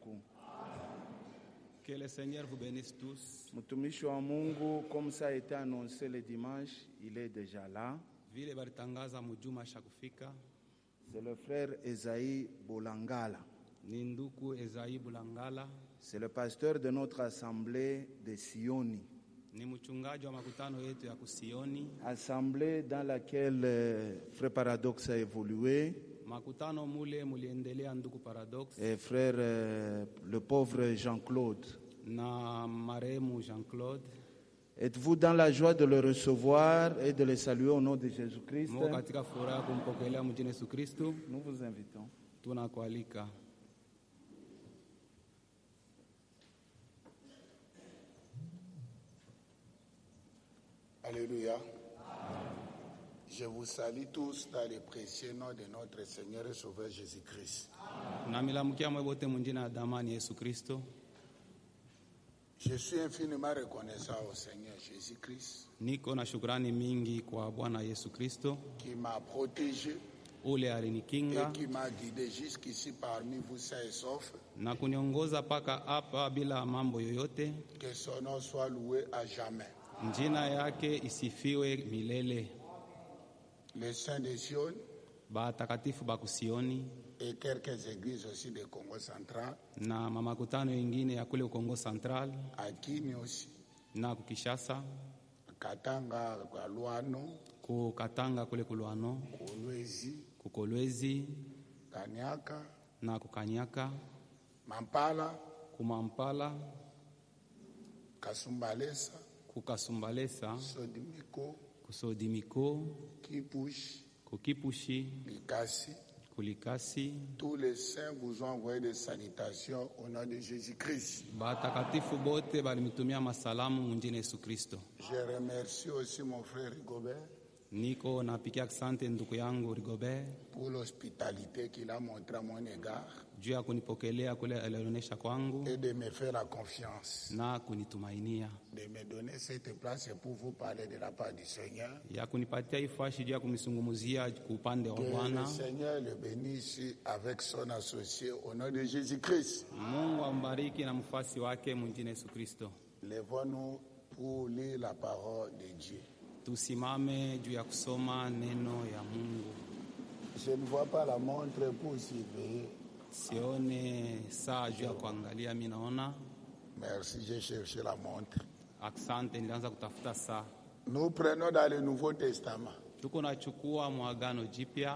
beaucoup. Que le Seigneur vous bénisse tous. Mtumishi wa Mungu, comme ça a été annoncé le dimanche, il est déjà là. Vile balitangaza mjuma shakufika. C'est le frère Esaïe Bolangala. Ni ndugu Esaïe Bolangala. C'est le pasteur de notre assemblée de Sioni. Ni mchungaji wa makutano yetu ya Kusioni. Assemblée dans laquelle frère Paradoxe a évolué. Makutano mule muliendelea ndugu Paradoxe. Et frère le pauvre Jean-Claude. Na marehemu Jean-Claude. Êtes-vous dans la joie de le recevoir et de le saluer au nom de Jésus-Christ? Mungu katika furaha kumpokelea mjini Yesu Kristo. Nous vous invitons. Tunakualika. Alléluia. Je vous salue tous dans le précieux nom de notre Seigneur et Sauveur Jésus-Christ. Namilamukia mwe wote mjina damani Yesu Kristo. Je suis infiniment reconnaissant au Seigneur Jésus-Christ. Niko na shukrani mingi kwa Bwana Yesu Kristo. Qui m'a protégé. Ule alinikinga. Et qui m'a guidé jusqu'ici parmi vous sains et saufs. Na kuniongoza paka hapa bila mambo yoyote. Que son nom soit loué à jamais. Njina yake isifiwe milele. Les saints de Sion. Batakatifu ba Kusioni. Et quelques églises aussi de Congo central. Na mamakutano ingine ya kule Kongo Central. À Kini aussi. Na Kukishasa. Katanga kwa Luano. Kukatanga kule Kuluano. Kolwezi. Kukolwezi. Kanyaka. Na Kukanyaka. Mampala. Kumampala. Kasumbalesa. Kukasumbalesa. Sodimiko. Kusodimiko. Kipushi. Kukipushi. Likasi. Kulikasi. Tous les saints vous ont envoyé des salutations au nom de Jésus-Christ. Batakatifu bote balimitumia masalamu mjini Yesu Kristo. Je remercie aussi mon frère Rigobert. Niko napikia asante ndugu yangu Rigobert. Pour l'hospitalité qu'il a montré à mon égard. Juu ya kunipokelea kule alionyesha kwangu. Et de me faire la confiance. Na kunitumainia. De me donner cette place pour vous parler de la part du Seigneur. Ya kunipatia ifashi juu ya kumisungumuzia upande wa Bwana. Que le Seigneur le bénisse avec son associé au nom de Jésus-Christ. Mungu ambariki na mfasi wake mjini Yesu Kristo. Lèvons-nous pour lire la parole de Dieu. Tusimame juu ya kusoma neno ya Mungu. Je ne vois pas la montre pour surveiller. Sione saa juu ya kuangalia, mimi naona. Merci, j'ai cherché la montre. Asante, nilianza kutafuta saa. Nous prenons dans le Nouveau Testament. Tuko nachukua mwagano jipya.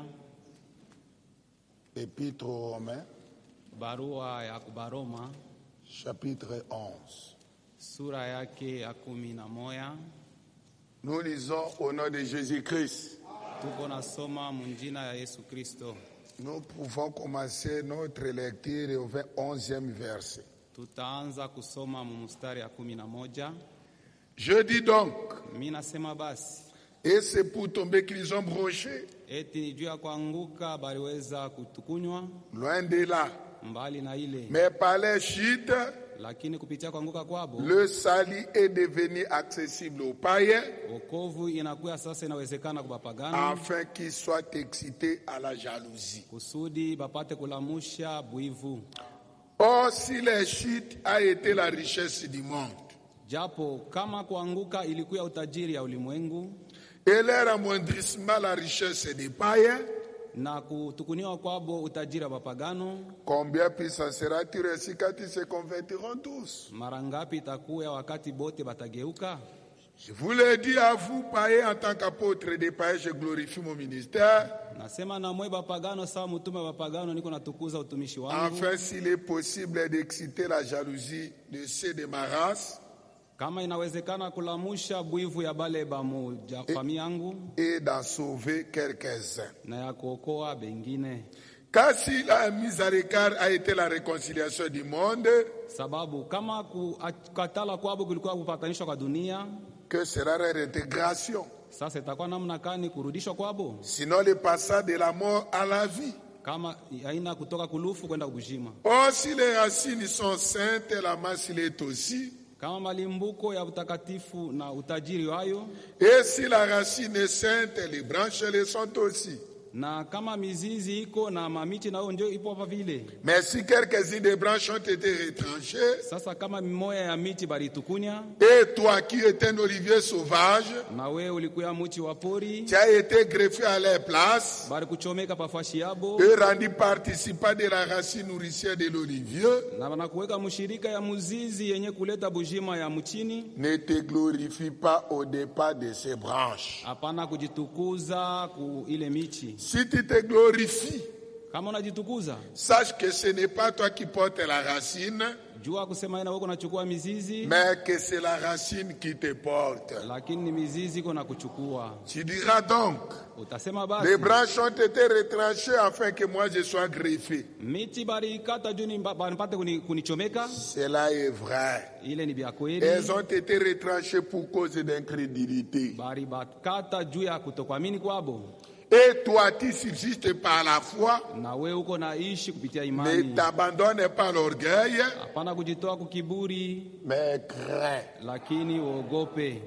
Épître aux Romains. Barua ya kubaroma. Chapitre 11. Sura yake ya 11. Nous lisons au nom de Jésus-Christ. Tuko nasoma mjina ya Yesu Kristo. Nous pouvons commencer notre lecture au 11e verset. Tutaanza kusoma mstari ya 11. Je dis donc, mimi nasema basi, et c'est pour tomber qu'ils ont broché. Eti juu ya kuanguka baliweza kutukunywa. Loin de là. Mbali na ile. Mais par les chutes, lakini kupitia kuanguka kwabo, le salut est devenu accessible aux païens. Wokovu inakuwa sasa inawezekana kwa bapagani. Afin qu'ils soient excités à la jalousie. Kusudi bapate kulamusha buivu. Or, si les chutes a été la richesse du monde. Japo kama kuanguka ilikuwa utajiri ya ulimwengu. Et leur amoindrissement la richesse des païens. Na kutukuniwa kwabo utajiri wa bapagano. Combien puissant sera-t-il ainsi quand ils se convertiront tous? Mara ngapi itakuwa wakati bote batageuka? Je vous le dis à vous, païens, en tant qu'apôtre des païens, je glorifie mon ministère. Nasema na mwe bapagano sawa mtume wa bapagano niko natukuza utumishi wangu. Enfin, s'il est possible d'exciter la jalousie de ceux de ma race. Kama inawezekana kulamusha buivu ya bale ba familia yangu. Et d'en sauver quelques-uns. Na ya kuokoa bengine. Car si la mise à l'écart a été la réconciliation du monde. Sababu kama kukatala kwabo kulikuwa kupatanisha kwa dunia. Que sera leur intégration? Sasa itakuwa namna gani kurudishwa kwabo? Sinon le passage de la mort à la vie. Kama haina kutoka kulufu kwenda kujima. Or si les racines sont saintes, la masse l'est aussi. Kama malimbuko ya utakatifu na utajiri wayo. Et si la racine est sainte, les branches le sont aussi. Na kama mizizi iko na mamiti nao ndio ipo hapa vile. Mais si quelques-unes des branches ont été retranchées, Sasa kama mimoya ya miti baritukunya, et toi qui es un olivier sauvage, na wewe ulikuwa mti wa pori, tu as été greffé à leur place bari kuchomeka pafashi yabo, et rendu participant de la racine nourricière de l'olivier, na wanakuweka mshirika ya muzizi yenye kuleta bujima ya mchini. ne te glorifie pas au départ de ces branches. Hapana kujitukuza ku ile miti. Si tu te glorifies, Kama unajitukuza, sache que ce n'est pas toi qui portes la racine, jua kusema ina wewe unachukua mizizi, mais que c'est la racine qui te porte. lakini ni mizizi iko na kuchukua. Tu diras donc, Utasema les basi branches ont été retranchées afin que moi je sois greffé. miti bari kata juu nipate kunichomeka. Cela est vrai. Ile ni vya kweli. Elles ont été retranchées pour cause d'incrédulité. Bari bakata juu ya kutokuamini kwabo. Et toi, tu subsistes par la foi. Na wewe uko naishi kupitia Ne imani. t'abandonne pas l'orgueil, Hapana kujitoa kukiburi, mais crains. lakini uogope.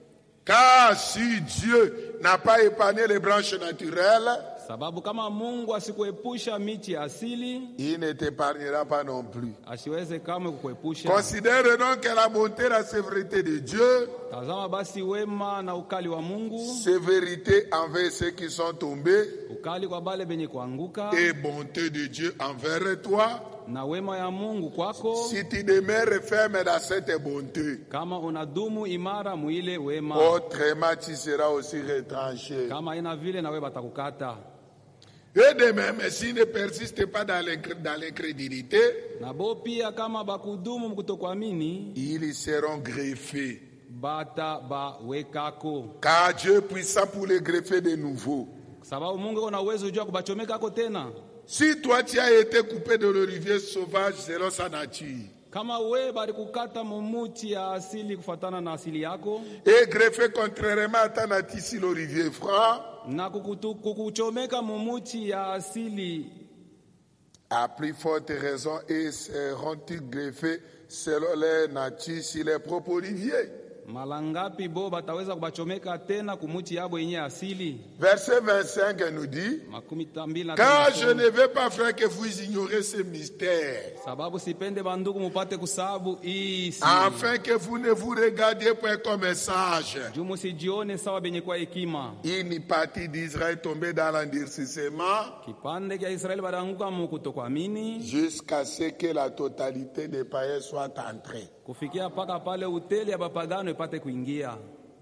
Car si Dieu n'a pas épargné les branches naturelles, Sababu kama Mungu asikuepusha miti ya asili, il ne t'épargnera pas non plus. asiweze kamwe kukuepusha. Considère donc la bonté et la sévérité de Dieu, Tazama basi wema na ukali wa Mungu, sévérité envers ceux qui sont tombés ukali kwa bale benye kuanguka, et bonté de Dieu envers toi. na wema ya Mungu kwako, Si tu demeures ferme dans cette bonté, kama unadumu imara muile wema. autrement tu seras aussi retranché. Kama ina vile na wewe batakukata. Et de même, s'ils ne persistent pas dans l'incrédulité, Na bo pia kama bakudumu kutokuamini, ils seront greffés. bata bawekako. Car Dieu est puissant pour les greffer de nouveau. Sababu Mungu ana uwezo juu ya kubachomeka ako tena. Si toi tu as été coupé de l'olivier sauvage selon sa nature, Kama wewe bali kukata mumuti ya asili kufatana na asili yako, et greffé contrairement à ta nature sur l'olivier franc, na kukuchomeka mumuti ya asili, à plus forte raison, et seront-ils greffés selon leur nature sur les propres oliviers. malangapi bo bataweza kubachomeka tena kumuti yabo yenye asili. Verset 25 nous dit, Makumi mbili na car tano. je ne veux pas, frère, que vous ignorez ce mystère, Sababu sipende bandugu mupate kusabu hii siri. afin que vous ne vous regardiez pas comme un sage. Juu musijione sawa benye kwa hekima. Une partie d'Israël tombée dans l'endurcissement Kipande kia Israeli badanguka mu kutokuamini, jusqu'à ce que la totalité des païens soit entrée. kufikia paka pale uteli ya bapagano ipate kuingia.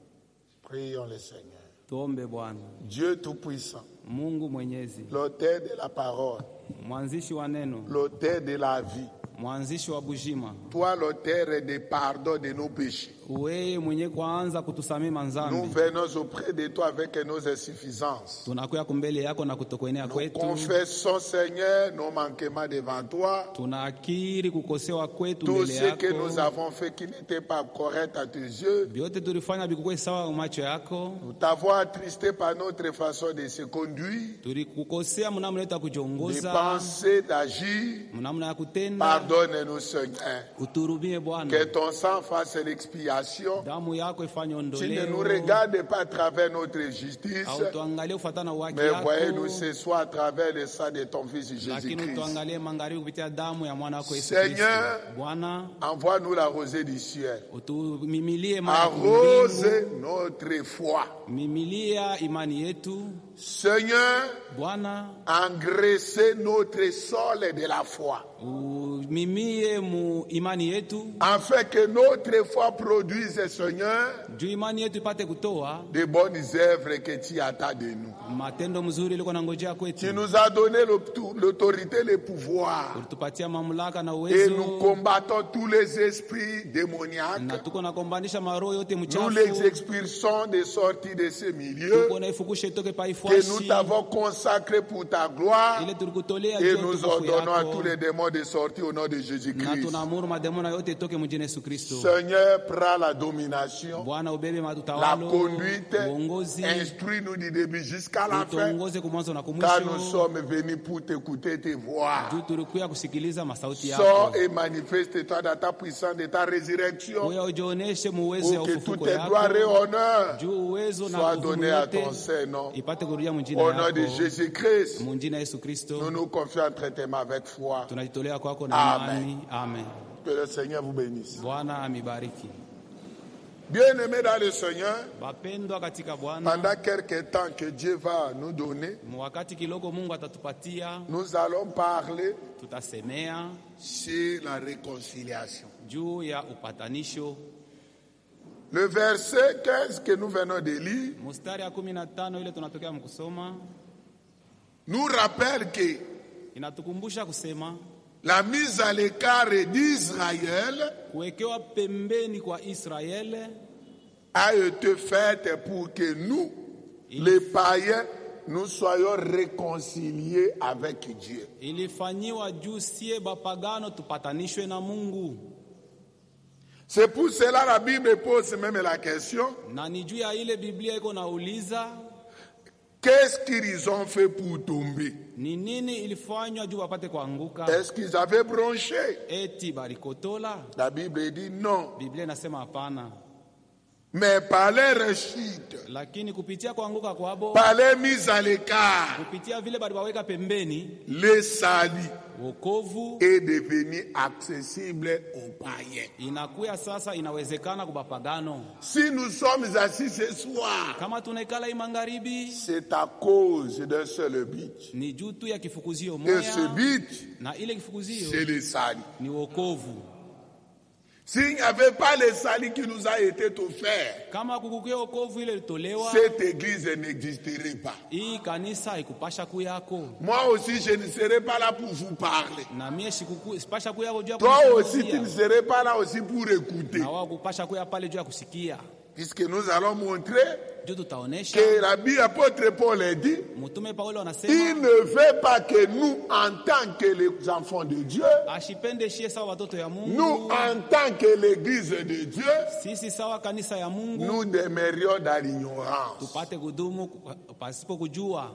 Prions le Seigneur. Tuombe Bwana. Dieu Tout-Puissant, Mungu Mwenyezi, l'auteur de la parole, mwanzishi wa neno, l'auteur de la vie, mwanzishi wa bujima, toi l'auteur des pardons de nos péchés. wewe mwenye kuanza kutusamea Nous manzambi, venons auprès de toi avec nos insuffisances. tunakuya kumbele yako na kutokuenea Nous kwetu. confessons, Seigneur, nos manquements devant toi. Tunakiri kukosewa kwetu Tout mbele ce que nous yako. avons fait qui n'était pas correct à tes yeux. Vyote tulifanya vikukwe sawa macho yako. Nous t'avons attristé par notre façon de se conduire, Tulikukosea mnamna yetu ya de kujiongoza, penser, d'agir. mnamna ya kutenda. Pardonne-nous, Seigneur. Uturumie Que Bwana. ton sang fasse l'expiation. Damu yako ifanye Tu ne nous ondoleo. regardes pas à travers notre justice, Au tuangalie ufatana waki mais voyez-nous yako. ce soir à travers le sang de ton Fils Lakini Jésus-Christ. tuangalie magharibi kupitia damu ya mwana wako Yesu Seigneur, Kristo. Bwana, envoie-nous la rosée du ciel. utumimilie maji Arrose notre foi. mimilia imani yetu. Seigneur, Bwana, engraissez notre sol de la foi, umimie mu imani yetu. afin que notre foi produise, Seigneur, Juu imani yetu ipate kutoa de bonnes œuvres que tu attends de nous. matendo mzuri liko na ngojea Tu kwetu. nous as donné l'autorité, le pouvoir, Ulitupatia mamlaka na et nous uwezo, combattons tous les esprits na démoniaques. tuko na kombanisha maroho yote Nous les mchafu. expulsons des sorties de ces milieux Tuko na ifukishe itoke pa que ifuashi. nous t'avons consacrés pour ta gloire, Ile tulikutolea et juu ya nous utukufu ordonnons à yako. tous les démons de sortir au nom de Na Jésus-Christ. tunaamuru mademona yote itoke mjini Yesu Kristo. Seigneur, prends la domination, Bwana ubebe la matutawalo, conduite, uongozi, instruis-nous du début jusqu'à la fin, utuongoze kumwanzo na car nous kumwisho. sommes venus pour t'écouter, te voir. Juu tulikuya kusikiliza masauti Sors yako. et manifeste-toi dans ta puissance de ta résurrection, Wewe ujioneshe muwezo ya pour que tout ufufuko tes gloires et yako. honneurs Juu uwezo na soient nguvu donnés à yote ton Saint-Nom. ipate kurudia mjina Au nom de yako, Jésus-Christ, mjina Yesu Kristo. nous nous confions entre tes mains avec foi. Tunajitolea kwako na Amen. imani. Amen. Que le Seigneur vous bénisse. Bwana amibariki. Bien-aimés dans le Seigneur, Bapendwa katika Bwana, pendant quelques temps que Dieu va nous donner, wakati kidogo Mungu atatupatia, nous allons parler tutasemea sur la réconciliation. juu ya upatanisho. Le verset 15 que nous venons de lire Mstari ya 15 ile tunatokea mkusoma nous rappelle que inatukumbusha kusema la mise à l'écart d'Israël kuwekewa pembeni kwa Israeli a été faite pour que nous, les païens, nous soyons réconciliés avec Dieu. ilifanyiwa juu sie bapagano tupatanishwe na Mungu. C'est pour cela la Bible pose même la question, Na ni juu ya ile Biblia iko nauliza qu'est-ce qu'ils ont fait pour tomber? ni nini ilifanywa juu wapate kuanguka? Est-ce qu'ils avaient bronché? Eti barikotola? La Bible dit non. Biblia inasema hapana, Mais par leur chute, lakini kupitia kuanguka kwabo, par leur mise à l'écart, kupitia vile balibaweka pembeni, le salut wokovu est devenu accessible aux païens. inakuya sasa, inawezekana kubapagano. Si nous sommes assis ce soir, Kama tunaikala imangaribi, c'est à cause d'un seul but. ni juu tu ya kifukuzio Et ce moya, but, na ile kifukuzio c'est le salut. ni wokovu. S'il n'y avait pas le salut qui nous a été offert, Kama kukukia wokovu ile ilitolewa, cette église n'existerait pas. hii kanisa haikupasha kuyako, Moi aussi, je ne serai pas là pour vous parler. na mie sipasha kuyako juu ya Toi aussi, tu ne kusikia, serais pas là aussi pour écouter. na wao kupasha kuya pale juu ya kusikia. Puisque nous allons montrer Juu tutaonesha que l'apôtre Paul a dit, mtume Paulo il anasema ne veut pas que nous, en tant que les enfants de Dieu, ashipende shie sawa watoto ya nous, Mungu, en tant que l'église de Dieu, sisi sawa kanisa ya Mungu nous demeurions dans l'ignorance. tupate kudumu pasipo kujua.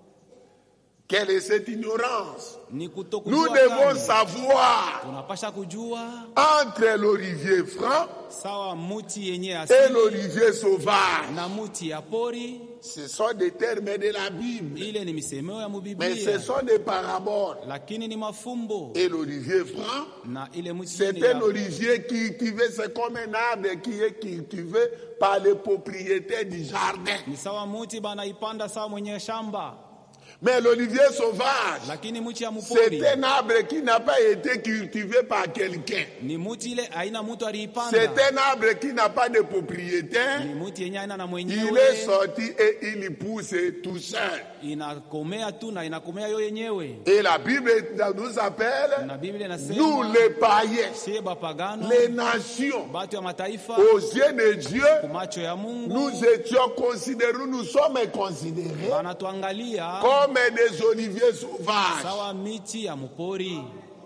Quelle est cette ignorance? Ni Nous kutokujua devons gani? savoir Tunapasha kujua entre l'olivier franc sawa muti yenye et asili l'olivier sauvage. na muti ya pori. Ce sont des termes de la Bible, Ile ni misemeo ya mais ce mubiblia, sont des paraboles. lakini ni mafumbo. Et l'olivier franc, Na ile muti c'est yenye un olivier cultivé, c'est comme un arbre qui est cultivé par les propriétaires du jardin. ni sawa muti banaipanda sawa mwenye shamba, Mais l'olivier sauvage, lakini muti ya c'est mupori un arbre qui n'a pas été cultivé par quelqu'un. ni muti ile aina mutu aliipanda, C'est un arbre qui n'a pas de propriétaire. ni muti yenye aina na Il est mwenyewe, sorti et il pousse tout seul. inakomea tu na inakomea yo yenyewe. Et la Bible nous appelle, Na Biblia nous inasema les païens, sie bapagano, les nations, batu ya mataifa, aux yeux de Dieu, kumacho ya Mungu nous étions considérés, nous sommes considérés banatuangalia comme des oliviers sauvages. sawa miti ya mupori.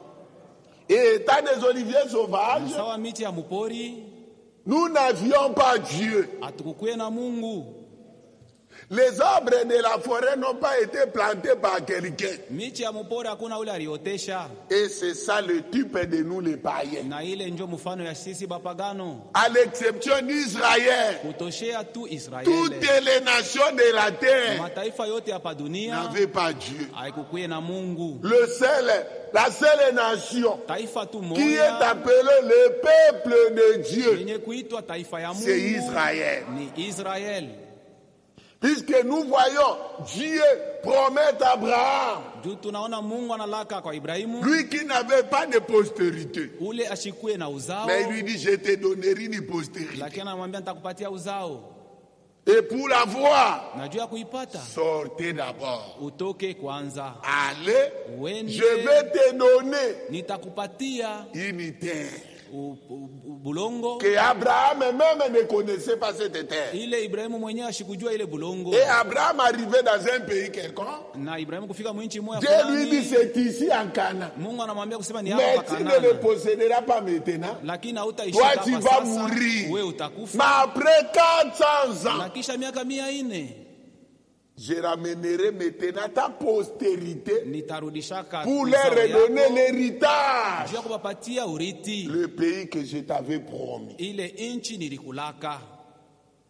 Et étant des oliviers sauvages, Sawa miti ya mupori, nous n'avions pas Dieu. hatukukuye na Mungu. Les arbres de la forêt n'ont pas été plantés par quelqu'un. Miti ya mupori hakuna ule aliotesha, Et c'est ça le type de nous les païens. na ile njo mfano ya sisi bapagano, À l'exception d'Israël, kutoshea tu Israeli. toutes les nations de la terre Mataifa yote hapa dunia n'avaient pas Dieu. haikukuye na Mungu. La seule nation Taifa tu qui est moja appelée le peuple de Dieu, yenye kuitwa taifa ya c'est Mungu Israël. ni Israel. Puisque nous voyons Dieu promettre à Abraham, Juu tunaona Mungu analaka kwa Ibrahimu, lui qui n'avait pas de postérité. ule ashikuye na uzao, Mais il lui dit, je te donnerai une postérité. lakini anamwambia nitakupatia uzao, Et pour la voir, na juu ya kuipata sortez d'abord. utoke kwanza, Allez, uende, je vais te donner nitakupatia une terre. bulongo. Que Abraham même ne connaissait pas cette terre. Ile Ibrahimu mwenyewe ashikujua ile bulongo, Et Abraham arrivait dans un pays quelconque. na Ibrahimu kufika mwinchi moya Dieu lui dit, fulani, c'est ici en Canaan. Mungu anamwambia kusema ni Mais hapa tu ne Kanaani, le posséderas pas maintenant. lakini hautaishi Toi, hapa tu vas sasa, mourir. wewe Mais utakufa, après 400 ans, na kisha miaka 400 je ramènerai maintenant ta postérité nitarudishaka pour uzao leur yako, redonner l'héritage. juu ya kuwapatia urithi Le pays que je t'avais promis. ile inchi nilikulaka.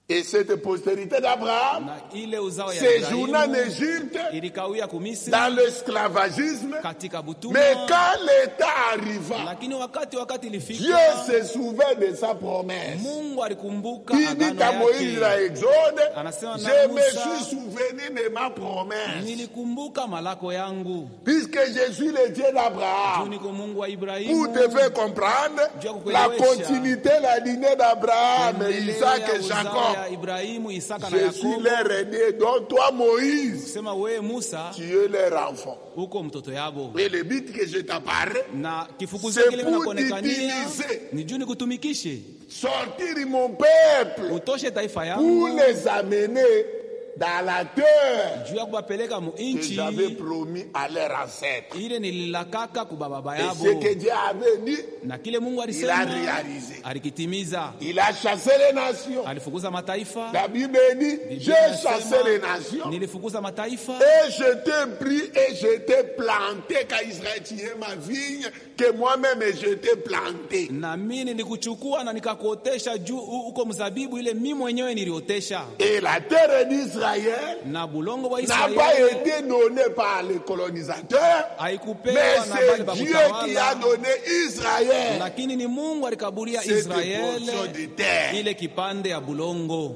Et cette postérité d'Abraham na ile uzao ya séjourna en Ibrahimu Égypte ilikawia kumisri dans l'esclavagisme. katika butumwa. Mais quand l'état arriva, Lakini wakati Dieu ilifika, se souvint de sa promesse. Mungu alikumbuka Il dit à agano Moïse dans yake. Exode, Anasema na je me Musa, suis souvenu de ma promesse. nilikumbuka malako yangu. Puisque je suis le Dieu Juu d'Abraham. niko Mungu wa Pour Ibrahimu. te faire comprendre la continuité, la lignée d'Abraham, Isaac et Jacob. Ya Ibrahimu, Isaka na Je suis Yakobo. leur aîné, donc toi Moïse, Sema wewe Musa tu es leur enfant. uko mtoto yabo. Et le but que je t'apparais, Na kifukuzo C'est kile pour nakuonekania t'utiliser. ni juu nikutumikishe, sortir mon peuple utoshe taifa pour yangu les amener dans la terre juu ya kuwapeleka mu que j'avais inchi promis à leurs ancêtres. ile nililakaka kubaba Et yabo. ce que Dieu avait dit, Na kile Mungu il a alisema réalisé. alikitimiza. Il a chassé les nations. Alifukuza mataifa. La Bible dit, j'ai chassé les nations. Nilifukuza mataifa Et je t'ai pris et je t'ai planté, car Israël, tu es ma vigne, que moi-même je t'ai planté. na mimi nilikuchukua na nikakuotesha juu uko mzabibu ile mimi mwenyewe niliotesha. Et la terre d'Israël Na bulongo wa n'a pas Israeli été donnée par les colonisateurs, haikupewa mais na bale ba c'est Dieu qui a kutawala, donné Israël lakini ni Mungu alikaburia cette Israeli portion de terre. ile kipande ya bulongo.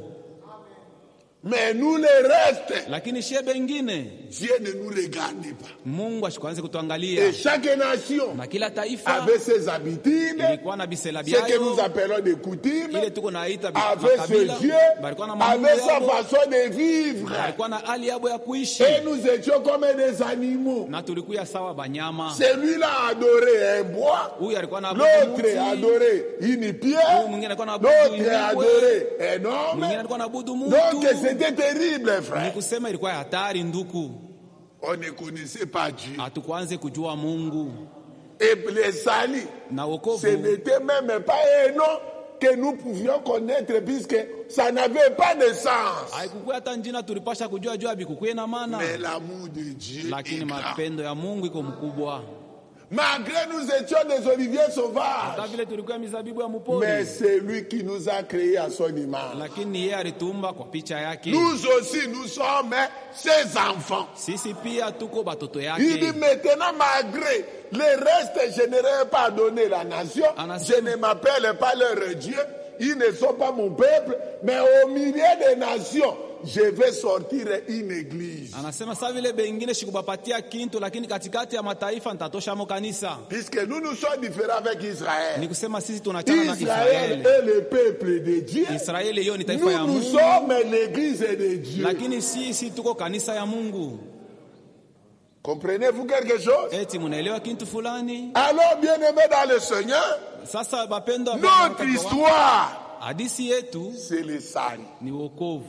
Mais nous les restes, Lakini shie bengine Dieu ne nous regarde pas. Mungu ashikuanze Et kutuangalia. chaque nation Na kila taifa avait ses habitudes, ilikuwa na bisela ce que nous byayo appelons des coutumes, ile tuko naita avait ses makabila, dieux, balikuwa na mambo avait sa yabo, façon de vivre. balikuwa na hali yabo ya kuishi, Et nous étions comme des animaux. na tulikuwa sawa banyama. Celui-là adoré un bois, Huyu alikuwa na l'autre adoré une pierre, Huyu mwingine alikuwa anaabudu l'autre ingwe, adoré un homme. mwingine alikuwa anaabudu Donc mtu. c'était terrible, Ni frère. kusema ilikuwa hatari nduku, On ne connaissait pas Dieu. hatukuanze kujua Mungu Et les salis, na ce wokovu. n'était même pas un nom que nous pouvions connaître puisque ça n'avait pas de sens. Haikukuwa hata njina tulipasha kujua jua bikukuye na maana, Mais l'amour de Dieu lakini est grand. mapendo ya Mungu iko mkubwa. Malgré nous étions des oliviers Hata sauvages, vile tulikuwa mizabibu ya mais mpori, c'est lui qui nous a créés à son image. lakini yeye alitumba kwa picha yake. Nous aussi, nous sommes ses enfants. Sisi pia tuko batoto Il dit yake. maintenant, malgré les restes, je n'aurais pas donné la nation, je ne m'appelle pas leur Dieu, ils ne sont pas mon peuple, mais au milieu des nations, je vais sortir une église. Anasema saa vile bengine shikubapatia kintu, lakini katikati ya mataifa nitatoshamo kanisa. Puisque nous nous sommes différents avec Ni Israël. kusema sisi tunachana na Israël Israeli. est le peuple de Dieu. Israeli hiyo ni taifa ya Nous, nous Mungu, sommes l'église de Dieu. lakini sisi tuko kanisa ya Mungu. Comprenez-vous quelque chose? Eti munaelewa kintu fulani? Alors, bien-aimés dans le Seigneur, Sasa bapendwa, notre histoire, hadithi yetu c'est le salut. ni wokovu.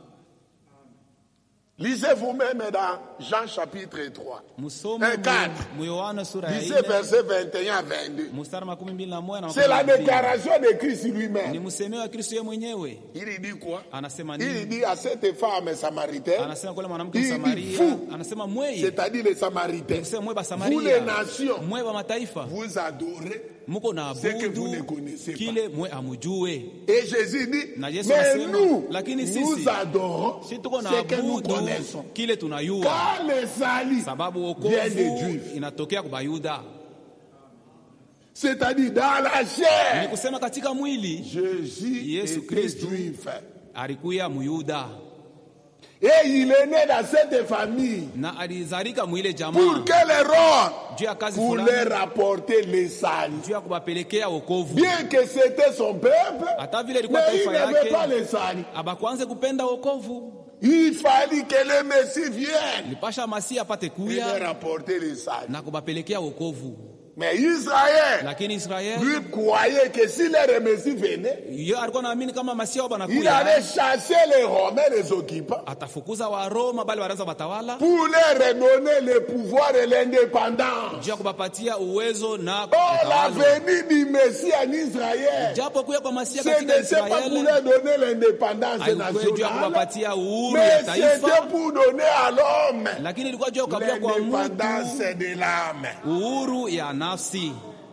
Lisez vous-même dans Jean chapitre 3. Musome Un cadre. mu Yohana sura ya Lisez 4 versets 21 à 22. mstari 21 na C'est la 22. déclaration de Christ Ni lui-même. msemeo wa Kristo yeye mwenyewe. Il dit quoi? Anasema Il nini? dit à cette femme samaritaine, Anasema kwa mwanamke Il dit Msamaria, vous, anasema mweye, c'est-à-dire les samaritains, kusema mwe ba vous Samaria, les nations, mwe ba mataifa, vous adorez. muko na Ce que vous ne abudu connaissez pas. kile mwe amujue. Et Jésus dit, Na Yesu mais anasema, nous, lakini sisi, nous adorons Si tuko na ce que nous abudu connaissons. kile tunayua, Car le salut sababu vient des wokovu Juifs. inatokea kwa Bayuda. C'est-à-dire dans la Ni chair, kusema katika mwili Jésus Yesu était Kristu juif. alikuya Muyuda Et il est né dans cette famille na alizalika mwile pour jamaa quel rôle? juu ya kazi Pour fulani, leur apporter le salut. juu ya kubapelekea wokovu. Bien que c'était son peuple, Hata vile ilikuwa mais il taifa n'avait pas yake, le salut. abakwanze kupenda wokovu, Il fallait que le Messie vienne lipasha Masia apate et leur kuya apporter le salut. na kubapelekea wokovu. Mais Israël, Lakini Israeli lui, croyait que si le Messie venait, yeye alikuwa naamini kama Masia wao il banakuya allait chasser les Romains, les occupants, atafukuza wa Roma bali wanaanza batawala pour leur redonner le pouvoir et l'indépendance. juu ya kubapatia uwezo na Oh, la utawala. venue du Messie en Israël, Japo kuya kwa Masia ce katika n'était pas pour Israeli leur donner l'indépendance haikuwa juu ya nationale, kubapatia uhuru mais ya c'était taifa, pour donner à l'homme lakini ilikuwa juu ya kukabia kwa l'indépendance mtu de l'âme. uhuru ya nafsi.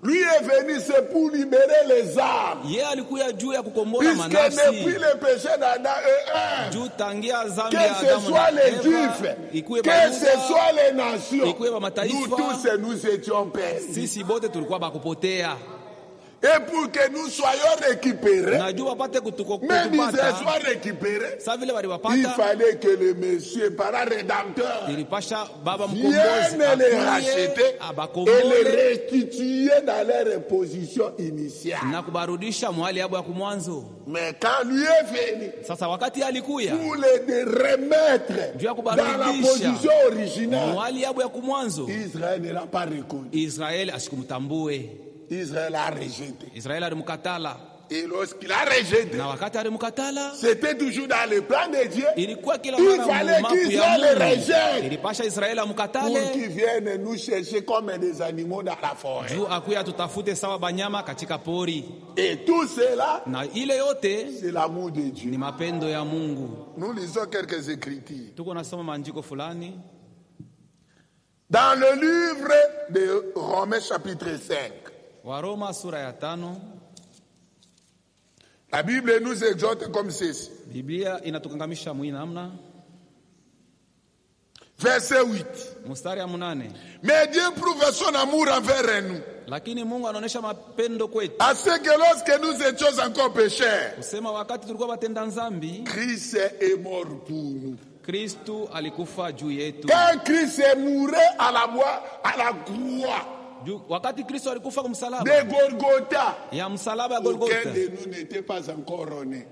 Lui est venu, c'est pour libérer les âmes. Puisque depuis le péché d'Adam et Ève, que ce soit les Juifs, que ce soit les nations, nous tous nous étions perdus. Et pour que nous soyons récupérés, même Israël soit récupéré, il fallait que le Messie, par un rédempteur, vienne les racheter et les restituer dans leur position initiale. Mais quand lui est venu, pour les remettre dans la position originale, Israël ne l'a pas reconnu. Israël a rejeté. Et lorsqu'il a rejeté, c'était toujours dans le plan de Dieu. Il fallait qu'Israël le rejette pour qu'ils viennent nous chercher comme des animaux dans la forêt. Et tout cela, c'est l'amour de Dieu. Nous lisons quelques écritures. Dans le livre de Romains chapitre 5, la Bible nous exhorte comme ceci. Verset 8. Mais Dieu prouve son amour envers nous. À ce que lorsque nous étions encore pécheurs, Christ est mort pour nous. Quand Christ est mort à la croix de Golgotha, aucun de nous n'était pas encore né.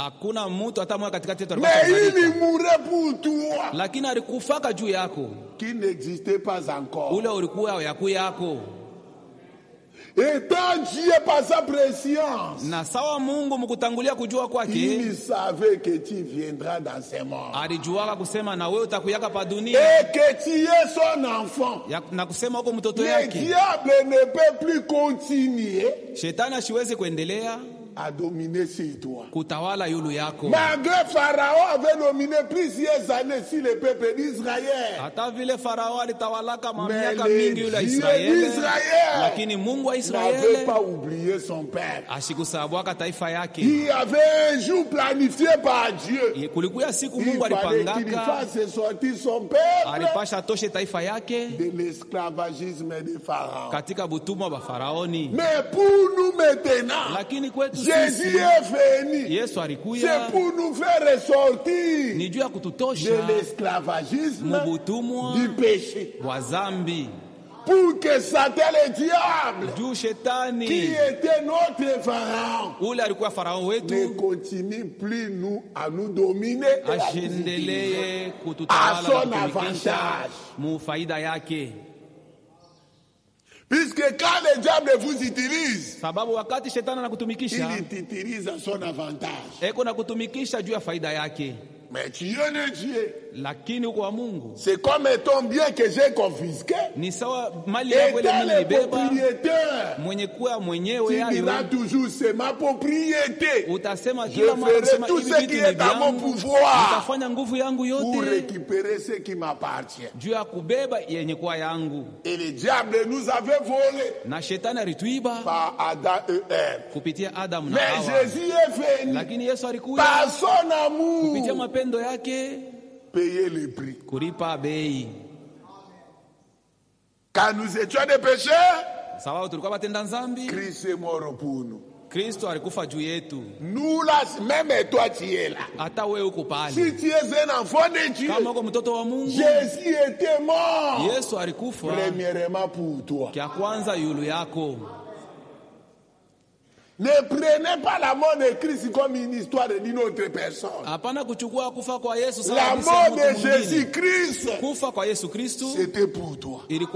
Mais il mourait pour toi qui n'existait pas encore. Et tant Dieu par sa préscience, il savait que tu viendras dans ces morts et que tu es son enfant. Le diable ne peut plus continuer à dominer sur toi. Malgré Pharaon avait dominé plusieurs années sur le peuple d'Israël, mais le Dieu d'Israël n'avait pas oublié son peuple. Il avait un jour planifié par Dieu. Il fallait qu'il fasse sortir son peuple de l'esclavagisme de Pharaon. Mais pour nous maintenant, Jésus est venu. C'est pour nous faire ressortir de l'esclavagisme, du péché. Pour que Satan le diable, qui était notre Pharaon, ne continue plus à nous dominer à son avantage. Puisque quand le diable vous utilise, il t'utilise à son avantage. Mais tu es le Dieu. C'est comme ton bien que j'ai confisqué. Étant le propriétaire, tu diras toujours c'est ma propriété. Je ferai tout ce qui est à mon pouvoir pour récupérer ce qui m'appartient. Et le diable nous avait volé par Adam et Ève. Mais Jésus est venu par son amour payer le prix. Quand nous étions des pécheurs, Christ est mort pour nous. Nous là, même toi tu es là. Si tu es un enfant de Dieu, Jésus était mort premièrement pour toi. Ne prenez pas la mort de Christ comme une histoire d'une autre personne. La mort de Jésus-Christ, c'était pour toi.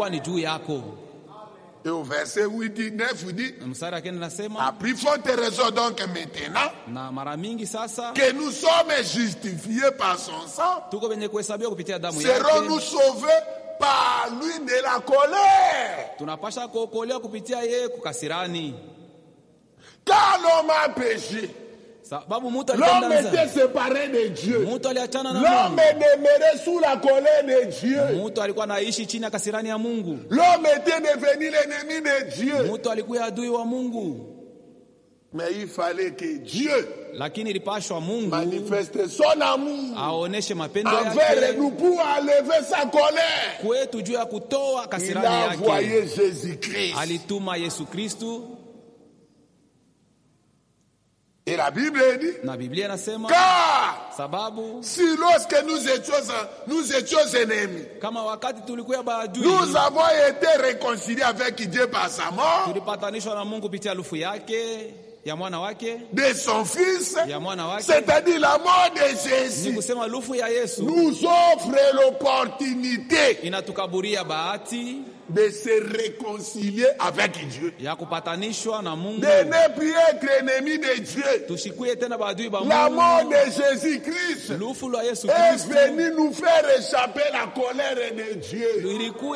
Et au verset 8, 9, dit, à plus forte raison donc maintenant, que nous sommes justifiés par son sang, serons-nous sauvés par l'huile de la colère. Car l'homme a péché, L'homme était séparé de Dieu. L'homme demeurait sous la colère de Dieu. L'homme était devenu l'ennemi de Dieu. Mais il fallait que Dieu manifeste son amour envers nous pour enlever sa colère. Il a envoyé Jésus-Christ. Et la Bible dit, car si lorsque nous étions ennemis, nous avons été réconciliés avec Dieu par sa mort, de son fils, c'est-à-dire la mort de Jésus, nous offre l'opportunité de se réconcilier avec Dieu, de ne plus être ennemi de Dieu. La mort de Jésus-Christ est venue nous faire échapper la colère de Dieu.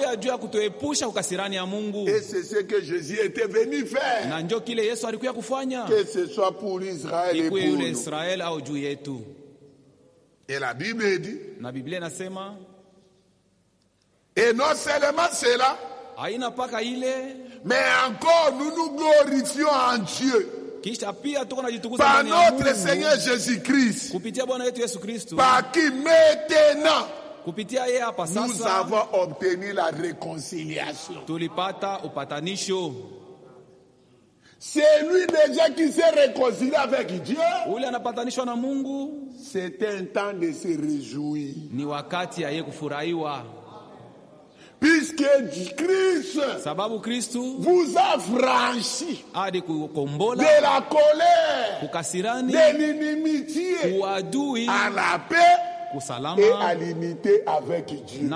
Et c'est ce que Jésus était venu faire, que ce soit pour Israël et pour nous. Et la Bible dit, et non seulement cela, mais encore nous nous glorifions en Dieu par notre Seigneur Jésus-Christ, par qui maintenant nous avons obtenu la réconciliation. C'est lui déjà qui s'est réconcilié avec Dieu. C'est un temps de se réjouir. Puisque Christ vous a franchi de la colère, de l'inimitié à la paix et à l'unité avec Dieu.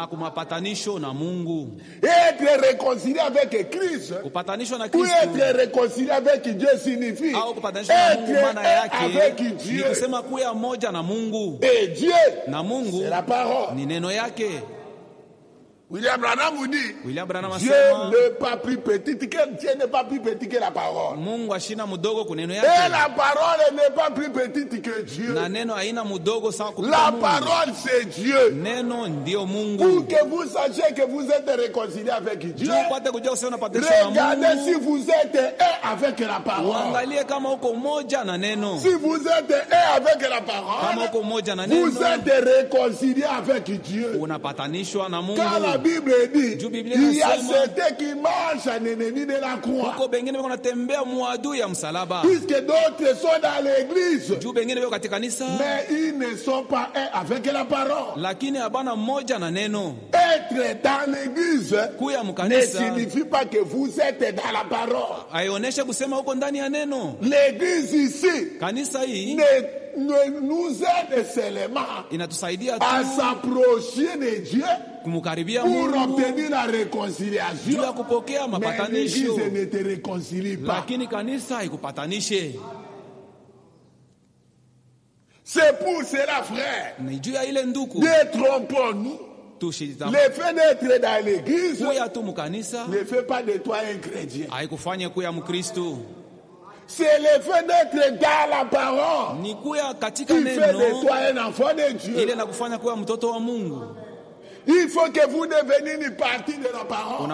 Être réconcilié avec Christ ou être réconcilié avec Dieu signifie être avec Dieu. Et Dieu, c'est la parole. William Branham vous dit, Dieu n'est pas plus petit que Dieu n'est pas plus petit que la parole. Et la parole n'est pas plus petite que Dieu. La parole c'est Dieu. Pour que vous sachiez que vous êtes réconcilié avec Dieu, regardez si vous êtes un avec la parole. Si vous êtes un avec la parole, vous êtes réconcilié avec Dieu. Car la Bible dit, il y a certains qui marchent en ennemi de la croix. Puisque d'autres sont dans l'église, mais ils ne sont pas un avec la parole. Être dans l'église ne signifie pas que vous êtes dans la parole. L'église ici nous aide seulement à s'approcher de Dieu pour obtenir la réconciliation. Mais l'église ne te réconcilie pas. C'est pour cela, frère, détrompons-nous. Le fait d'être dans l'église ne fait pas de toi un chrétien. C'est le fait d'être dans la parole qui fait de toi un enfant de Dieu. Il faut que vous deveniez une partie de la parole.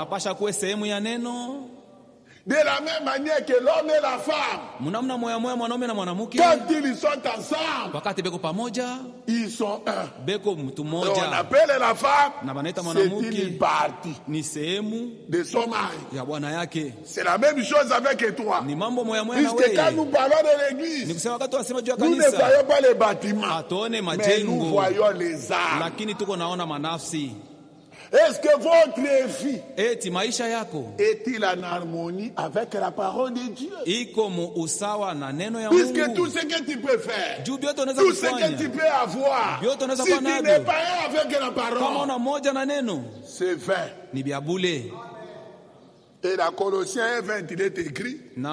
De la même manière que l'homme et la femme, quand ils sont ensemble, ils sont un. On appelle la femme, c'est une partie de son mari. C'est la même chose avec toi. Puisque quand nous parlons de l'église, nous ne voyons pas les bâtiments, mais nous voyons les âmes. Est-ce que votre vie est-il en harmonie avec la parole de Dieu? Puisque tout ce que tu peux faire, tout ce que tu peux avoir, si tu n'es pas avec la parole, c'est vain. Et dans Colossiens 20, il est écrit,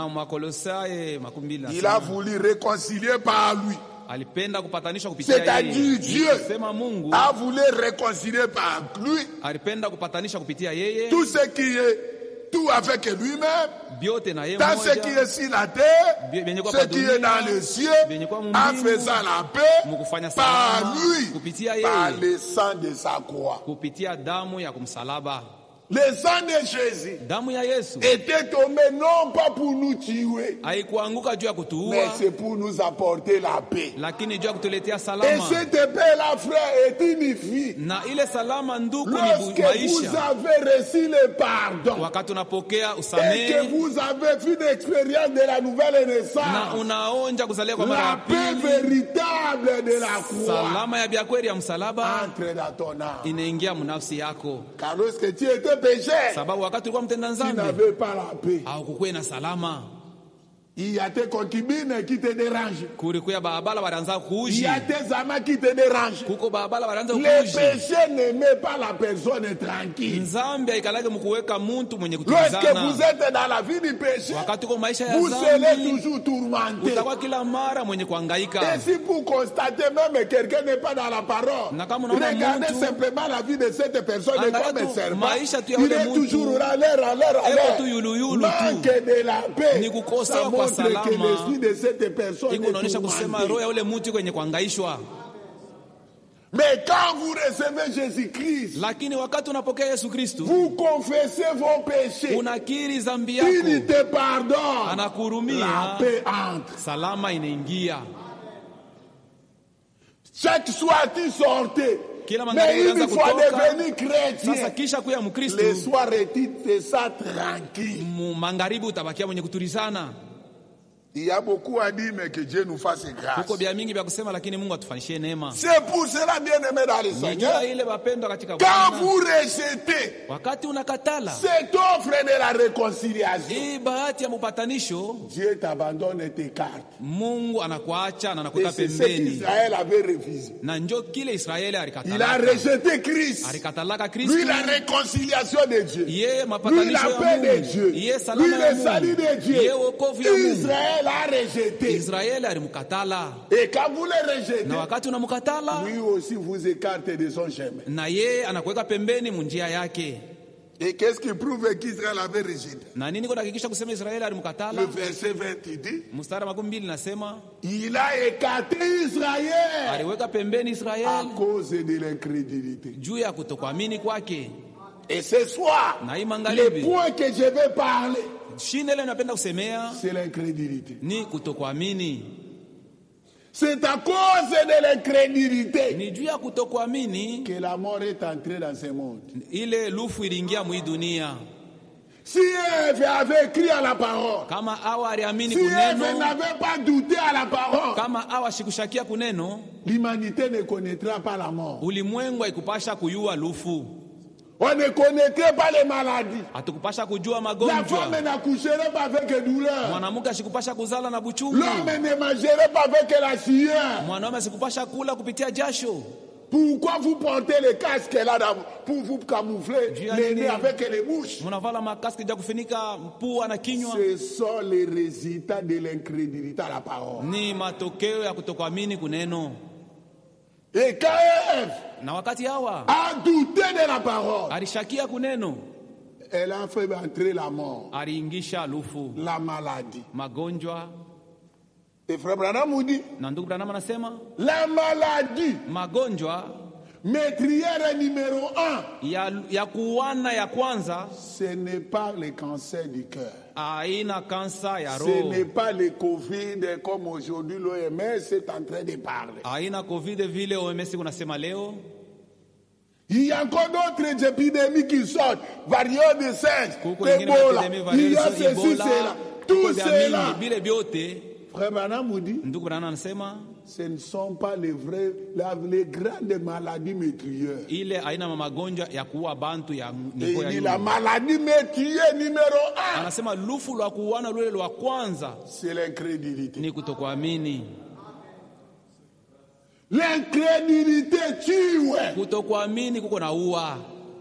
il a voulu réconcilier par lui. C'est-à-dire Dieu a voulu réconcilier par lui tout ce qui est tout avec lui-même, byote na yeye dans ce qui mmoja est sur la terre, vyenye kwa ce qui est dans les cieux, en faisant la paix mukufanya par salama lui, kupitia par yeye, le sang de sa croix. kupitia damu ya kumsalaba. Le sang de Jésus Damu ya Yesu était tombé non pas pour nous tuer, haikuanguka juu ya mais kutuua, c'est pour nous apporter la paix. lakini juu ya kutuletea Et salama. cette paix-là, frère, est unifiée. Na ile salama ndugu ni Lorsque vous maisha. avez reçu le pardon Wakati unapokea et que usamehe vous avez fait une expérience de la nouvelle na naissance, unaonja kuzalia kwa mara la ya paix pili, véritable de la croix salama ya kweli ya msalaba entre dans ton âme. inaingia mnafsi yako, Car lorsque tu étais pécheur, sababu wakati ulikuwa mtenda tu dhambi n'avais pas la paix. haukukuwa na salama. Il y a tes concubines qui te dérangent. Kulikuwa barabara wanaanza Il kuuji, y a tes amants qui te dérangent. kuko barabara wanaanza Le kuuji. péché ne met pas la personne tranquille. Nzambi haikalage mkuweka mtu mwenye Lorsque vous kutulizana. êtes dans la vie du péché, Wakati uko maisha ya vous serez dhambi toujours tourmenté. utakuwa kila mara mwenye kuhangaika. Et si vous constatez même que quelqu'un n'est pas dans la parole, Na kama unaona regardez mtu, simplement la vie de cette personne et angalia comme un tu serpent. maisha tu ya Il ule est mtu. toujours à l'air. Eko tu yuluyulu Manque tu. de la paix. Ni kukosa Ça kwa montre que salama. l'esprit de cette personne Iko est unaonyesha kusema roho tourmenté. ya ule mtu kwenye kuhangaishwa. Mais quand vous recevez Jésus-Christ, Lakini wakati unapokea Yesu Kristo, vous confessez vos péchés. unakiri dhambi Il yako, te pardonne. La anakuhurumia, paix entre. salama inaingia. Chaque soir tu sortais. Kila Mais magharibi une unaanza fois kutoka. devenu Sasa chrétien, kisha kuya Mkristo, le soir tu fais ça tranquille. magharibi utabakia mwenye kutulizana. Il y a beaucoup à dire, mais que Dieu nous fasse grâce. Kuko bia mingi vya kusema, lakini Mungu atufanyishie neema. C'est pour cela, bien-aimé dans le Nijua Seigneur, ile wapendwa katika quand Bwana, vous rejetez wakati unakatala cette offre de la réconciliation, hii bahati ya mpatanisho, Dieu t'abandonne et t'écarte. Mungu anakuacha na Et anakuweka c'est ce pembeni. qu'Israël avait refusé. Na njo kile Israeli Il a alikatalaka. rejeté Christ. Alikatalaka Lui, Kristo. la réconciliation de Dieu. Yeye Lui, mapatanisho la ya paix de Mungu. Dieu. Yeye Lui, salama ya le salut Mungu. de Dieu. Yeye wokovu ya Mungu. Israël a rejeté. Israeli alimkatala. Et quand vous le rejetez, Na wakati unamkatala, lui aussi vous écarte de son chemin. na yeye anakuweka pembeni munjia yake. Et qu'est-ce qui prouve qu'Israël avait rejeté? Na nini kunahakikisha kusema Israeli alimkatala? Le verset 20 dit, Mstari wa 12 nasema il a écarté Israël aliweka pembeni à Israeli cause de l'incrédulité. juu ya kutokuamini kwake. Et ce soir, Na hii le magharibi, point que je vais parler, shina ile napenda kusemea c'est l'incrédulité. ni kutokuamini. C'est à cause de l'incrédulité Ni juu ya kutokuamini que la mort est entrée dans ce monde. ile lufu iliingia mwi dunia. Si Ève avait cru à la parole, Kama awa aliamini si Ève kuneno, n'avait pas douté à la parole, kama awa shikushakia kuneno, l'humanité ne connaîtra pas la mort. ulimwengu haikupasha kuyua lufu, On ne connaîtrait pas les maladies. hatukupasha kujua La magonjwa. femme n'accoucherait pas avec douleur. Mwanamke asikupasha kuzala na buchungu. L'homme ne mangerait pas avec la sueur. Mwanaume asikupasha kula kupitia jasho. Pourquoi vous portez le casque là pour vous camoufler les nez avec les mouches? Munavala makaski ja kufunika pua na kinywa. Ce sont les résultats de l'incrédulité à la parole. Ni matokeo ya kutokuamini kuneno. Et quand Ève Na wakati hawa a douté de la parole, alishakia kuneno, elle a fait entrer la mort, aliingisha lufu, la maladie. magonjwa. Et Frère Branham vous dit, Na ndugu Branham anasema la maladie magonjwa meurtrière numéro 1, ya kuwana ya kwanza ce n'est pas le cancer du cœur. haina kansa ya Ce roho, n'est pas le Covid comme aujourd'hui l'OMS est en train de parler. haina covid vile OMS kunasema leo. Il y a encore d'autres épidémies qui sortent, variants de singe, Kuko ingine Ebola, epidemie il y a variole ceci, Ebola, cela. kuko Tout vya cela, mingi vile vyote. Frère Branham vous dit, Ndugu Branham anasema ce ne sont pas les grandes maladies meurtrières. ile aina magonjwa ya kuua bantu ya Et nivo ya il dit la nyuma. maladie meurtrière numéro 1, Anasema lufu lwa kuuana lule lwa kwanza c'est l'incrédulité. ni kutokuamini. L'incrédulité tue. Kutokuamini kuko na ua.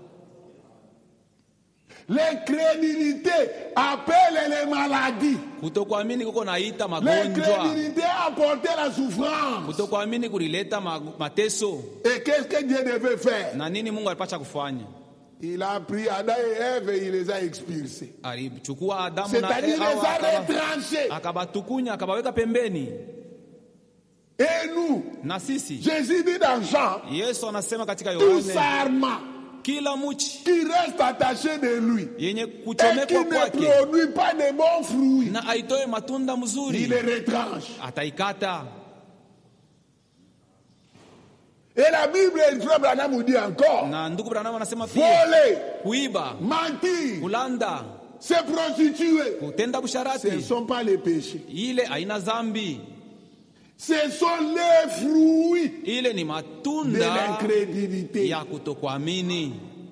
L'incrédulité appelle les maladies. Kutokuamini kuko naita magonjwa. L'incrédulité apporte la souffrance. Kutokuamini kulileta mateso. Et qu'est-ce que Dieu devait faire? Na nini Mungu alipasha kufanya? Il a pris Adam et Ève et il les a expulsés. Alichukua Adamu na C'est-à-dire les a Hawa retranchés. akabatukunya akabaweka pembeni. Et nous, Na sisi Jésus dit dans Jean, Yesu anasema katika tout Yohane, sarment kila mchi qui reste attaché de lui yenye et qui kuchomekwa ne kwake produit pas de bons fruits, na aitoe matunda il mzuri les retranche. ataikata. Et la Bible, le frère Branham nous dit encore, Na ndugu Branham anasema pia voler, kuiba, mentir, kulanda, se prostituer, kutenda ce ne busharati, sont pas les péchés. ile haina dhambi. Ce sont les fruits Ile ni de matunda l'incrédulité. ya kutokuamini.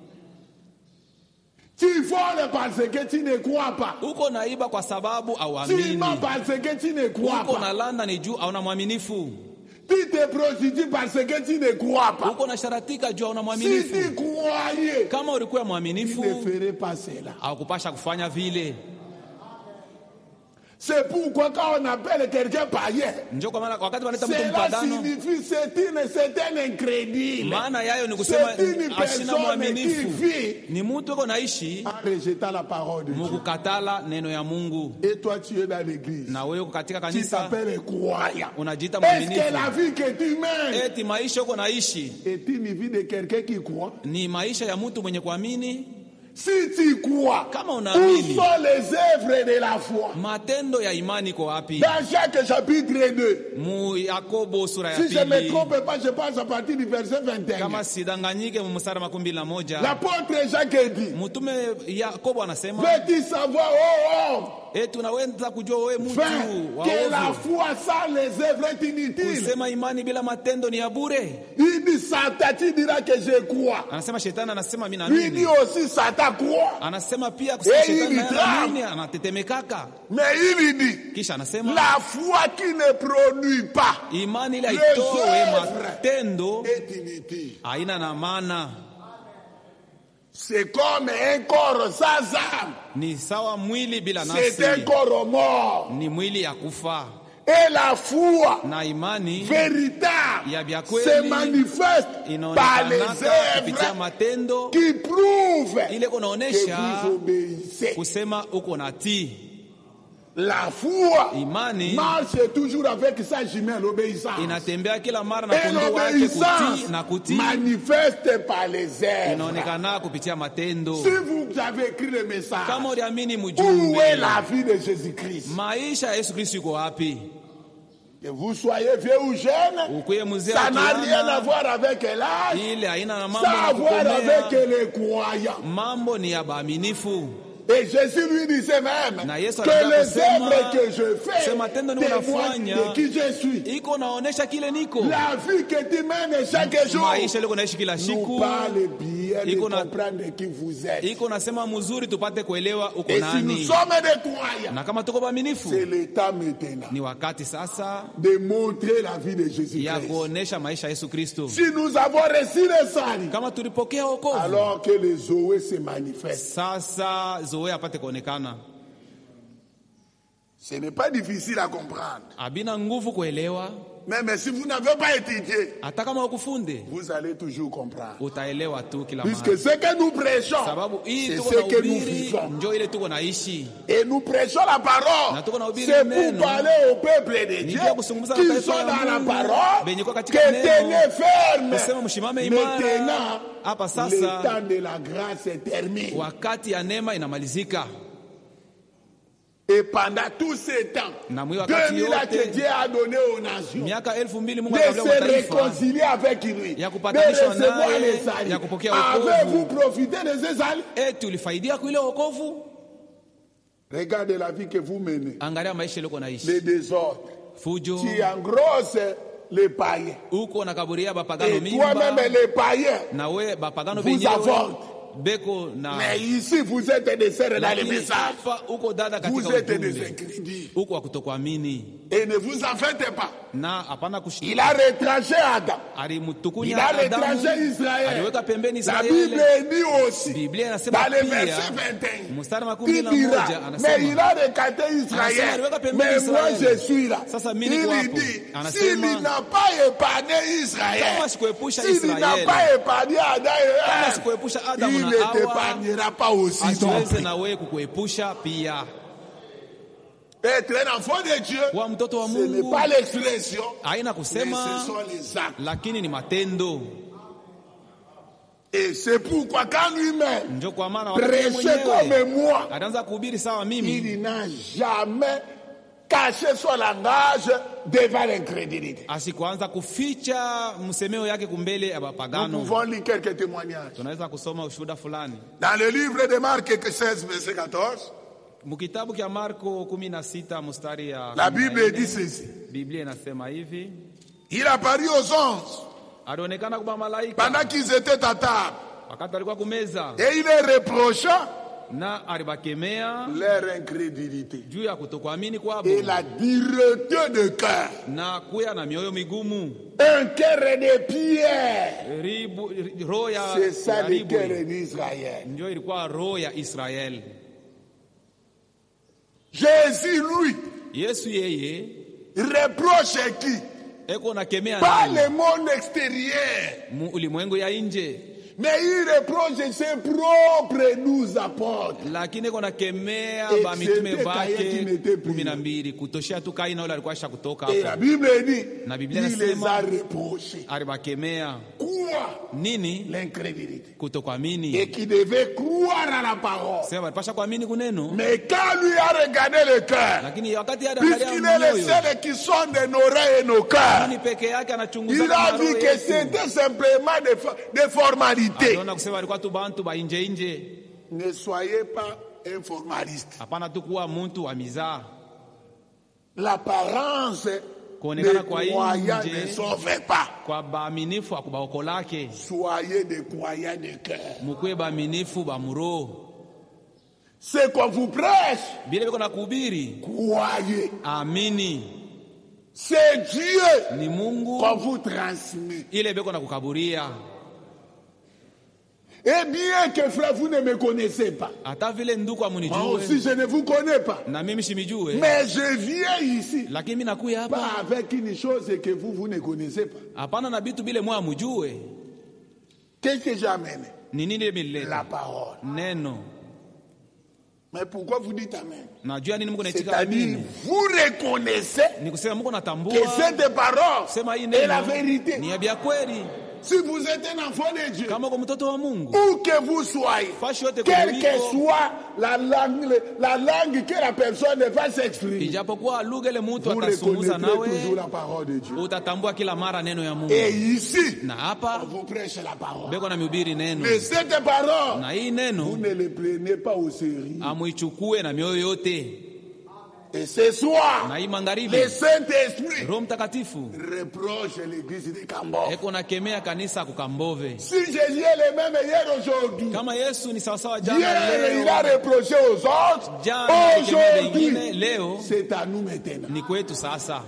Tu voles parce que tu ne crois pas. Uko naiba kwa sababu Tu auamini. mens parce que tu ne crois Uko pas. nalanda ni juu hauna mwaminifu. Tu te prostitues parce que tu ne crois pas. Uko nasharatika juu hauna Si mwaminifu. tu croyais, Kama ulikuwa tu mwaminifu ne ferais pas cela. haukupasha kufanya vile. C'est pourquoi quand on appelle quelqu'un païen, Ndio kwa maana wakati wanaita mtu cela mpagano, signifie c'est un incrédule. maana yayo ni kusema C'est une ashina personne qui mwaminifu. vit Ni mtu uko naishi en rejetant la parole de Dieu. mukukatala neno ya Mungu. Et toi, tu es dans l'église. Na wewe uko katika Tu kanisa t'appelles croyant. unajiita Est-ce que la mwaminifu. vie que tu mènes Eti maisha uko naishi est une vie de quelqu'un qui croit? ni maisha ya mtu mwenye kuamini. Si tu crois, Kama où unaamini, sont les œuvres de la foi? matendo ya imani iko wapi? Dans Jacques chapitre 2. Mu Yakobo sura ya Si je ne me pili, trompe pas, je pense à partir du verset 21. kama sidanganyike, mu mstari wa 21 L'apôtre Jacques dit, mtume Yakobo anasema veux-tu savoir, oh homme, eti unaweza kujua wewe mtu wa que la ovyo foi sans les œuvres est inutile. kusema imani bila matendo ni ya bure. Il dit, Satan, tu diras que je crois. Anasema shetani anasema mimi Lui dit naamini. aussi, Satan croit. Anasema pia kusema Eh, shetani ili naye drama. anaamini, anatetemekaka. Mais il dit, Kisha anasema la foi qui ne produit pas imani ile les haitoe œuvres matendo est inutile. haina na maana. C'est comme un corps sans âme. Ni sawa mwili bila C'est un nafsi, corps mort. ni mwili ya kufa. Et la foi Na imani véritable ya vya se kweli manifeste par les inaonekanaka kupitia œuvres matendo qui prouvent ile que kunaonesha vous obéissez. kusema uko na tii. La foi Imani marche toujours avec sa jumelle, l'obéissance. inatembea kila mara na Et kondoo wake, l'obéissance kutii na kutii manifeste par les œuvres. inaonekana kupitia matendo. Si vous avez écrit le message, Kama uliamini où est mjumbe, la vie de Jésus-Christ? maisha ya Yesu Kristo iko wapi? Que vous soyez vieux ou jeune, Ukuye mzee ça n'a rien à akiana, voir avec l'âge, ile haina na mambo ça na a à voir avec kukomea. les croyants. Mambo ni ya baaminifu. Et Jésus lui disait même Na Yesu que anataka les kusema, œuvres que je fais sema tendo témoignent ninafanya de qui je suis. iko naonesha kile niko. La vie que tu mènes chaque jour Maisha liko naishi kila nous siku parle bien de Iko na- comprendre qui vous êtes. iko nasema mzuri tupate kuelewa uko Et si nous nani. sommes des croyants, Na kama tuko baaminifu, c'est le temps maintenant ni wakati sasa de montrer la vie de ya Jésus-Christ. kuonesha maisha ya Yesu Kristo. Si nous avons reçu le salut, Kama tulipokea wokovu, alors que les Zoé se manifestent. sasa zoe apate kuonekana. Ce n'est pas difficile à comprendre. Abina nguvu kuelewa, Mais si vous n'avez pas étudié, hata kama ukufunde vous allez toujours comprendre. utaelewa tu kila Puisque mara. ce que nous prêchons, Sababu hii c'est tuko ce na que nous ubiri, vivons. njo ile tuko naishi. Et nous prêchons la parole. Na tuko na ubiri C'est pour neno. parler au peuple de Ni Dieu pia kusungumza na qui taifa sont ya dans la Mungu, parole, benye kwa que katika neno, tenez ferme. kusema mshimame Maintenant, imara. Hapa le sasa temps de la grâce est terminé. wakati ya neema inamalizika. Et pendant tout ce temps, Na mwi wakati 2000 ans que yote, Dieu a donné aux nations, miaka 2000 Mungu de akawapa se mataifa réconcilier avec lui, ya de kupatanishwa recevoir naye, les saluts. ya kupokea wokovu. Avez-vous profité de ces saluts? eti ulifaidia kwa ile wokovu. Regardez la vie que vous menez, Angalia maisha yako naishi. les désordres. Fujo, Tu engrosses les païens. uko na kaburia bapagano Et mimba, toi-même, les païens, na we bapagano vous benyewe avortent. beko na Mais ici, vous êtes des sœurs dans les lakini messages. hapa uko dada Vous katika êtes des ujumbe, incrédules. uko wa kutokuamini. Et ne vous en faites pas. Na hapana Il kushtuka, a retranché Adam. Il alimtukunya a Adamu, retranché Israël. aliweka pembeni La Bible Israeli. dit aussi, Biblia inasema dans le pia verset 21, mstari wa 11 il dira, mais il anasema, a recanté Israël. Anasema, aliweka pembeni Mais moi, Israeli. je suis là. Sasa Il mimi niko lui hapo. dit, Anasema, s'il n'a pas épargné Israël, kama sikuepusha s'il n'a Israeli, pas épargné Adam et kama Ève, sikuepusha Adamu il il ne t'épargnera pas aussi. asiweze na wewe kukuepusha pia. Être un enfant de Dieu, Kuwa mtoto wa ce n'est Mungu pas l'expression, haina mais kusema, ce sont les actes. lakini ni matendo. Et c'est pourquoi quand lui-même Ndio kwa maana wakati yeye prêchait comme mwenyewe moi, ataanza kuhubiri sawa mimi, il n'a jamais caché son langage devant l'incrédulité. asikuanza kuficha msemeo yake kumbele ya Nous bapagano. pouvons lire quelques témoignages. Tunaweza kusoma ushuhuda fulani Dans le livre de Marc 16, verset 14, mkitabu kia Marko 16 mstari ya la Bible 14. dit ceci. Biblia inasema hivi, Il apparut aux anges alionekana kwa malaika pendant qu'ils étaient à table wakati alikuwa kumeza, et il leur reprocha na alibakemea leur incrédulité juu ya kutokuamini kwabo et la dureté de cœur. na kuya na mioyo migumu. Un cœur de pierre. Roho ya C'est ça le ribu cœur d'Israël. ndio ilikuwa roho ya Israeli. Jésus, lui, Yesu yeye reproche qui? eko nakemea Pas nani? le monde extérieur, Ulimwengu ya nje, mais il reproche ses propres 12 apôtres. lakini eko nakemea Et ba mitume c'était Kaïn qui n'était plus là. 12 kutoshea tu Kaini na ule alikuwa asha kutoka Et la hapo, Bible dit, na Biblia il les inasema a reprochés. alibakemea Quoi? nini? L'incrédulité. Kutokuamini. Et qui devait croire à la parole. Sema alipasha kuamini kuneno, Mais quand lui a regardé le cœur, lakini wakati puisqu'il est le mioyo seul qui sonde nos oreilles et nos cœurs, ni peke yake anachunguza il a kama vu roho que yetu. c'était simplement des formalités. Aliona kusema alikuwa tu bantu ba nje nje. Ne soyez pas un formaliste. Hapana tu kuwa mtu wa mizaa. L'apparence Kuonekana des kwa croyants nje ne sauve pas. kwa baaminifu akubaokolake. Soyez des croyants de cœur. Mukwe baaminifu ba muroho. Ce qu'on vous prêche, Bile biko na kuhubiri, croyez. amini. C'est Dieu Ni Mungu qu'on vous transmet. ile biko na kukaburia. Et bien que frère, vous ne me connaissez pas. Hata vile ndugu Moi aussi, amunijue je ne vous connais pas. na mimi simijue, Mais je viens ici. lakini mimi nakuya hapa Pas avec une chose que vous ne connaissez pas. hapana na bitu bile mwa mujue. Qu'est-ce que j'amène? Ni nini La milileta? parole. Neno. Mais pourquoi vous dites Amen? Najua nini Mungu anaitika C'est-à-dire, amini. vous reconnaissez Ni kusema Mungu que natambua cette parole sema hii est la neno vérité. ni ya bia kweli. Si vous êtes un enfant de Dieu, Kama kwa mtoto wa Mungu, où que vous soyez, fashi yote quelle kuliko, que soit la langue que la personne va s'exprimer, ijapokuwa lugha ile mtu vous atasumuza reconnaîtrez toujours nawe, la parole de Dieu. utatambua kila mara neno ya Mungu. Et ici, Na hapa on vous prêche la parole. beko na mihubiri neno, Mais cette parole, na hii vous neno ne le prenez pas au sérieux. amuichukue na mioyo yote. Et ce soir, Na hii magharibi le Saint-Esprit Roho Mtakatifu reproche l'église de Cambodge. eko nakemea kanisa kukambove. Si Jésus est le même hier aujourd'hui, Kama Yesu ni sawasawa jana hier il a leo, reproché aux autres, jana alikemea wengine, aujourd'hui leo c'est à nous maintenant. ni kwetu sasa.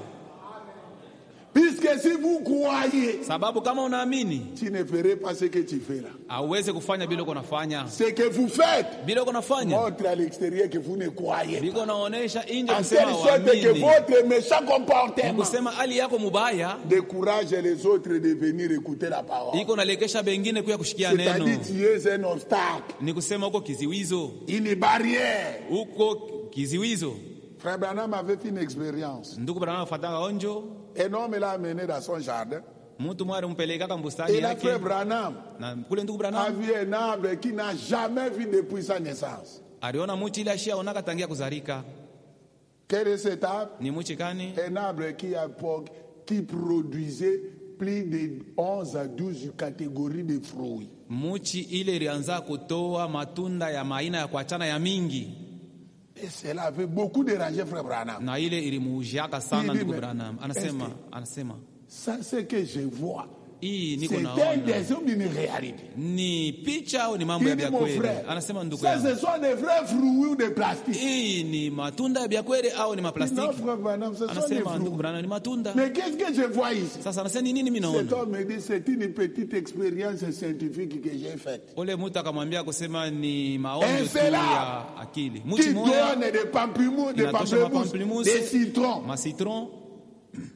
Puisque si vous croyez, Sababu kama unaamini tu ne ferais pas ce que tu feras. hauwezi kufanya bila uko nafanya, Ce que vous faites bila uko nafanya montre à l'extérieur que vous ne croyez pas. biko naonesha nje En kusema telle sorte que waamini, votre méchant comportement kusema hali yako mubaya décourage les autres de venir écouter la parole. iko nalekesha bengine kuya kushikia neno. C'est-à-dire tu es un obstacle, Ni kusema uko kiziwizo, une barrière. uko kiziwizo. Frère Branham avait fait une expérience. Ndugu Branham afatanga onjo, Un homme l'a amené dans son jardin. mtu mwari mpeleka mbustani Et là, yake, frère Branham na kule ndugu a Branham vu un arbre qui n'a jamais vu depuis sa naissance. aliona muchi ile ashaonaka tangia kuzarika. Quel est cet arbre? Ni muchi kani? Un arbre qui produisait plus de 11 à 12 catégories de fruits. Muchi ile ilianza kutoa matunda ya maina ya kuachana ya mingi, Et cela avait beaucoup dérangé frère Branham. na ile ilimuujiaka sana Ili ndugu me- Branham. Anasema Ça, c'est que je vois. hii niko C'est un naona dessin d'une réalité. ni picha au ni mambo ya Il dit, vya mon kweli. frère, Anasema ndugu ça, yangu, ce sont des vrais fruits ou des plastiques. hii ni matunda ya vya kweli au ni Non, maplastiki? frère Branham, ce sont des Anasema ndugu fruits. Branham, ni matunda. Mais qu'est-ce que je vois ici? Sasa anasema ni nini mimi Cet naona? homme me dit, c'est une petite expérience scientifique que j'ai faite. Ule mtu akamwambia kusema ni maonjo tu Cela ya akili. Muchi qui moya donne des pamplemousses, des inatosha pamplemousses, mapamplemousse, des citrons. masitron,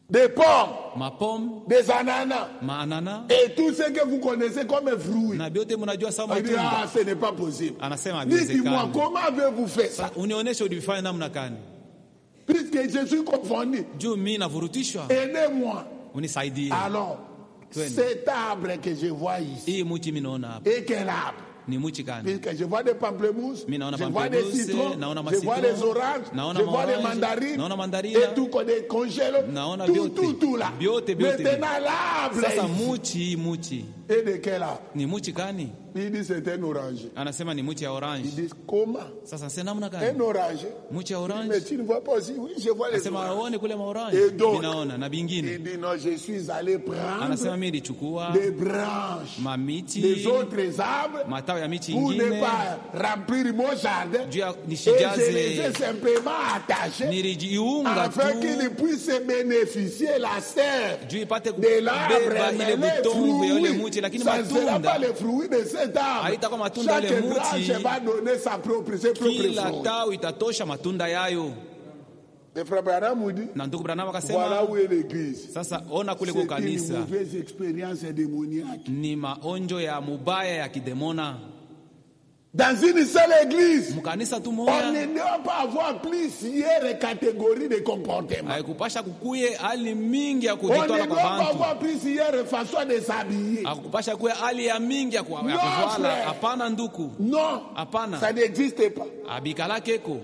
des pommes, mapom, des ananas, maanana, et tout ce que vous connaissez comme fruits. na vyote mnajua sawa On dit, matunda. ah, ce n'est pas possible. Anasema Dites-moi, haiwezekani. comment avez-vous fait ça? Unionyeshe ulifanya namna gani? Puisque je suis confondu, Juu mimi navurutishwa. aidez-moi. Unisaidie. Alors, cet arbre que je vois ici, Hii mti mimi naona hapa. et quel arbre? Ni mti gani? Puisque je vois des pamplemousses, Mi naona je vois des pamplemousse, citrons, naona je vois macitron, des oranges, naona je vois des maorange, mandarines, naona mandarina, et tout comme des congèles, naona tout, vyote. tout là. Vyote. Maintenant, l'arbre Sasa ici. mti. Et de quel arbre? Ni mti gani? Il dit c'est un orange. Anasema ni mti ya orange. Il dit comment? Sasa sasa namna Un gani? orange. Mti ya Mais orange. tu ne vois pas aussi? Oui, je vois les Anasema oranges. aone kule maorange. Et donc, Ninaona na il bingine. dit non, je suis allé Anasema prendre mimi nilichukua des branches mamiti, des autres arbres matawi ya miti pour ne ingine pas remplir mon jardin. juu ya Et je les ai nisijaze, simplement attachés nilijiunga afin tu qu'ils puissent bénéficier la serre juu ipate de l'arbre. kubeba ile Mais les butongo ya ule fruits, mti, lakini ça ne sera pas matunda les fruits de cet arbre. haitakuwa matunda ya ule Chaque mti. branche va donner ses propres Kila fruits. tawi itatosha matunda yayo. Le frère Branham nous dit, Na ndugu Branham voilà akasema, où est l'église. sasa ona kule C'est kwa une kanisa mauvaise expérience démoniaque. ni maonjo ya mubaya ya kidemona. Dans une seule église, Mkanisa tu on moya ne doit pas avoir plusieurs catégories de comportement. haikupasha kukuye hali mingi ya On ne kujitola doit kwa pas bantu, avoir plusieurs façons de s'habiller. hakupasha kuwe hali ya mingi ya No, kuvala. frère. Hapana nduku, Non, hapana, ça n'existe pas. abikala keko.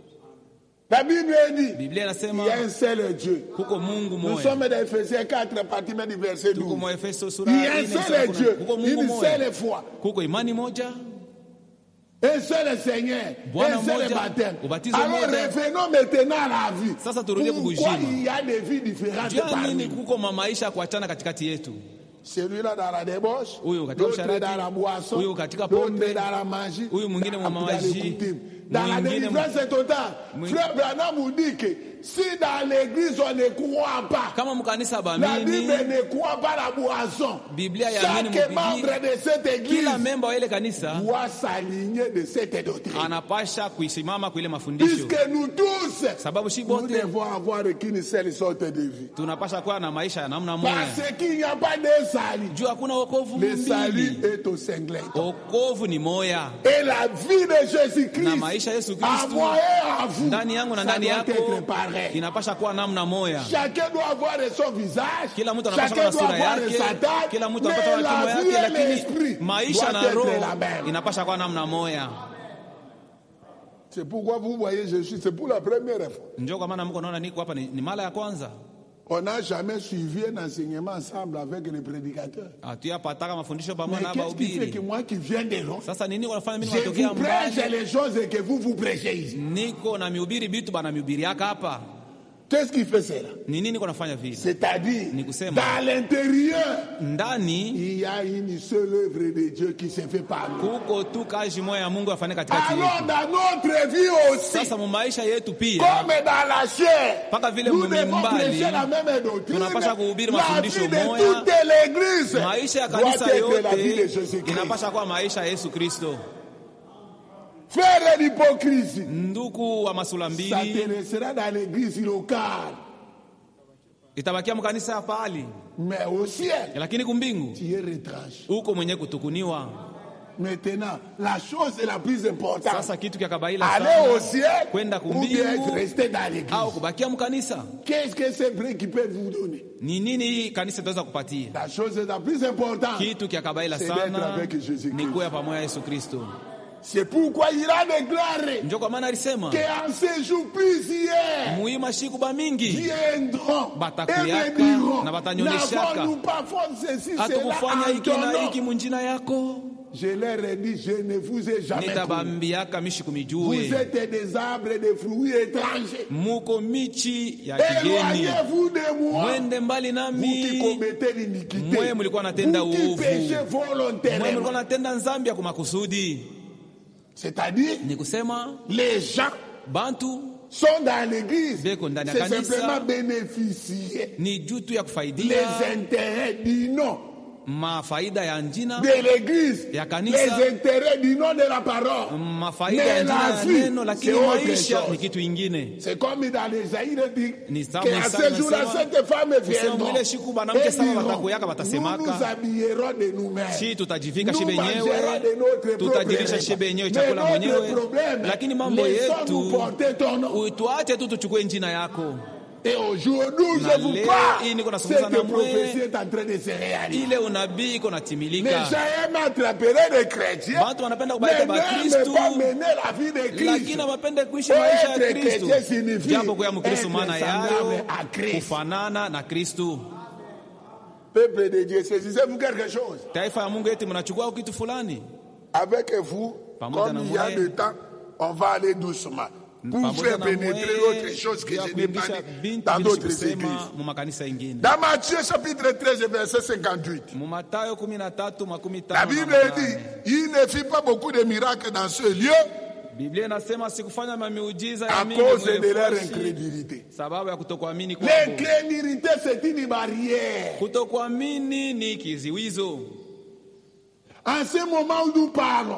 La Bible dit, Biblia il inasema y a un seul Dieu. kuko Mungu Nous moya. sommes dans Ephésiens 4, partie du verset Tuko 12. mwa Efeso sura Il y a un 4 seul Dieu, kuko Mungu une moya, seule foi, kuko imani moja, un seul Seigneur, Bwana un seul moja, baptême. ubatizo Alors moja. revenons maintenant à la vie. Sasa turudie Pourquoi kubujima. il y a des vies différentes jua parmi nini nous? kuko mamaisha ya kuachana katikati yetu. Celui-là dans la débauche, Huyu katika l'autre usharati, dans la boisson, huyu katika l'autre pombe, dans la magie, huyu mwingine mwa dans les maji, coutumes. Dans la mwingine délivrance totale, Frère Branham vous dit que si dans l'église on ne croit pas, kama mkanisa la Bible baamini, ne croit pas la boisson, Biblia yaamini chaque mubiblia, membre de cette église kila memba wa ile kanisa doit s'aligner de cette doctrine. anapasha kuisimama kwa ile mafundisho, Puisque nous tous, sababu shi nous bote devons avoir qu'une seule sorte de vie. tunapasha kuwa na maisha ya namna moja, Parce qu'il n'y a pas de salut. juu hakuna wokovu Le salut mbili, est au singlet. wokovu ni moya. Et la vie de Jésus-Christ, Na maisha ya Yesu à Kristu moi et à vous, ndani yangu na ça ndani doit yako être pareil. inapasha kuwa namna moya. Chacun doit avoir son visage, Kila mtu anapaswa chacun kuwa na doit sura avoir yake, sa taille, kila mtu mais anapaswa kuwa na la kimo vie yake, et l'esprit lakini maisha doivent na être roho la même. inapasha kuwa namna moya. C'est pourquoi vous voyez Jésus, c'est pour la première fois. Njoo kwa maana mko naona niko hapa ni mara ya kwanza. On n'a jamais suivi un enseignement ensemble avec les prédicateurs. Hatuyapataka mafundisho Mais pamoja na qu'est-ce qui fait que bahubiri. moi qui viens de loin, Sasa nini wanafanya mimi je natokea vous prêche mbali? les choses que vous prêchez ici. Niko na mihubiri bitu bana mihubiri yaka hapa. Qu'est-ce qui fait cela? Ni nini niko nafanya vile? C'est-à-dire, Ni kusema dans l'intérieur, ndani il y a une seule œuvre de Dieu qui se fait par nous. kuko tu kazi moja ya Mungu afanye katikati Alors, yetu. dans notre vie aussi, Sasa mu maisha yetu pia comme dans la chair, mpaka vile nous devons mumimbali prêcher la même doctrine. tunapasha kuhubiri La mafundisho vie de moja. toute l'église Maisha ya doit kanisa être la vie de yote Jésus-Christ. inapasha kuwa maisha ya Yesu Kristo. Faire l'hypocrisie, Ndugu wa masula ça mbili te laissera dans l'église locale, itabakia mkanisa pali, mais au ciel, lakini kumbingu tu es retranché. huko mwenye kutukuniwa. Maintenant, la chose la plus importante, Sasa kitu kya kabaila aller au sana ciel kwenda ou bien kumbingu rester dans l'église. au kubakia mkanisa. Qu'est-ce que c'est vrai qui peut vous donner? Ni nini hii kanisa itaweza kupatia? La chose la plus importante, Kitu kya kabaila c'est d'être sana avec Jésus-Christ. ni kuwa pamoja na Yesu Kristo. C'est pourquoi il a déclaré Ndio kwa maana alisema qu'en ces jours plusieurs muima shiku ba mingi viendront et Batakuyaka, me diront, na batanyonyeshaka. n'avons-nous pas fait ceci, cela hatukufanya en hiki ton na nom? hiki munjina yako. Je leur ai dit, je ne vous ai jamais connu. Nitabambiaka mishi Vous kumijue êtes des arbres de fruits étrangers. muko michi ya kigeni, Éloignez-vous de moi. mwende mbali Vous qui nami. commettez l'iniquité. Mwe mlikuwa natenda Vous qui uovu, péchez mwe volontairement. mlikuwa natenda nzambi ya kumakusudi. C'est-à-dire, Ni kusema les gens bantu sont dans l'église. beko ndani ya C'est kanisa simplement bénéficier ni juu tu ya les kufaidia intérêts du nom. mafaida ya njina de l'église, ya kanisa, les intérêts du nom de la parole. Mafaida ya njina ya neno, lakini maisha ni kitu ingine. C'est comme dans les Aïres dit qu'à ce jour-là, cette femme viendra et diront, nous nous habillerons de nous-mêmes, nous mangerons de notre propre repas. Mais notre problème, laissons-nous porter ton nom. Et aujourd'hui, je vous parle, cette prophétie est en train de se réaliser. Les gens aiment attraper les chrétiens, mais n'aiment pas mener la vie de Christ. Être chrétien signifie être semblable à Christ. Peuple de Dieu, saisissez-vous quelque chose. Avec vous, comme il y a de temps, on va aller doucement. Pour faire pénétrer autre chose que je n'ai pas dit dans d'autres églises. Dans Matthieu chapitre 13, verset 58, la Bible dit, il ne fit pas beaucoup de miracles dans ce lieu à cause de leur incrédulité. L'incrédulité, c'est une barrière. En ce moment où nous parlons,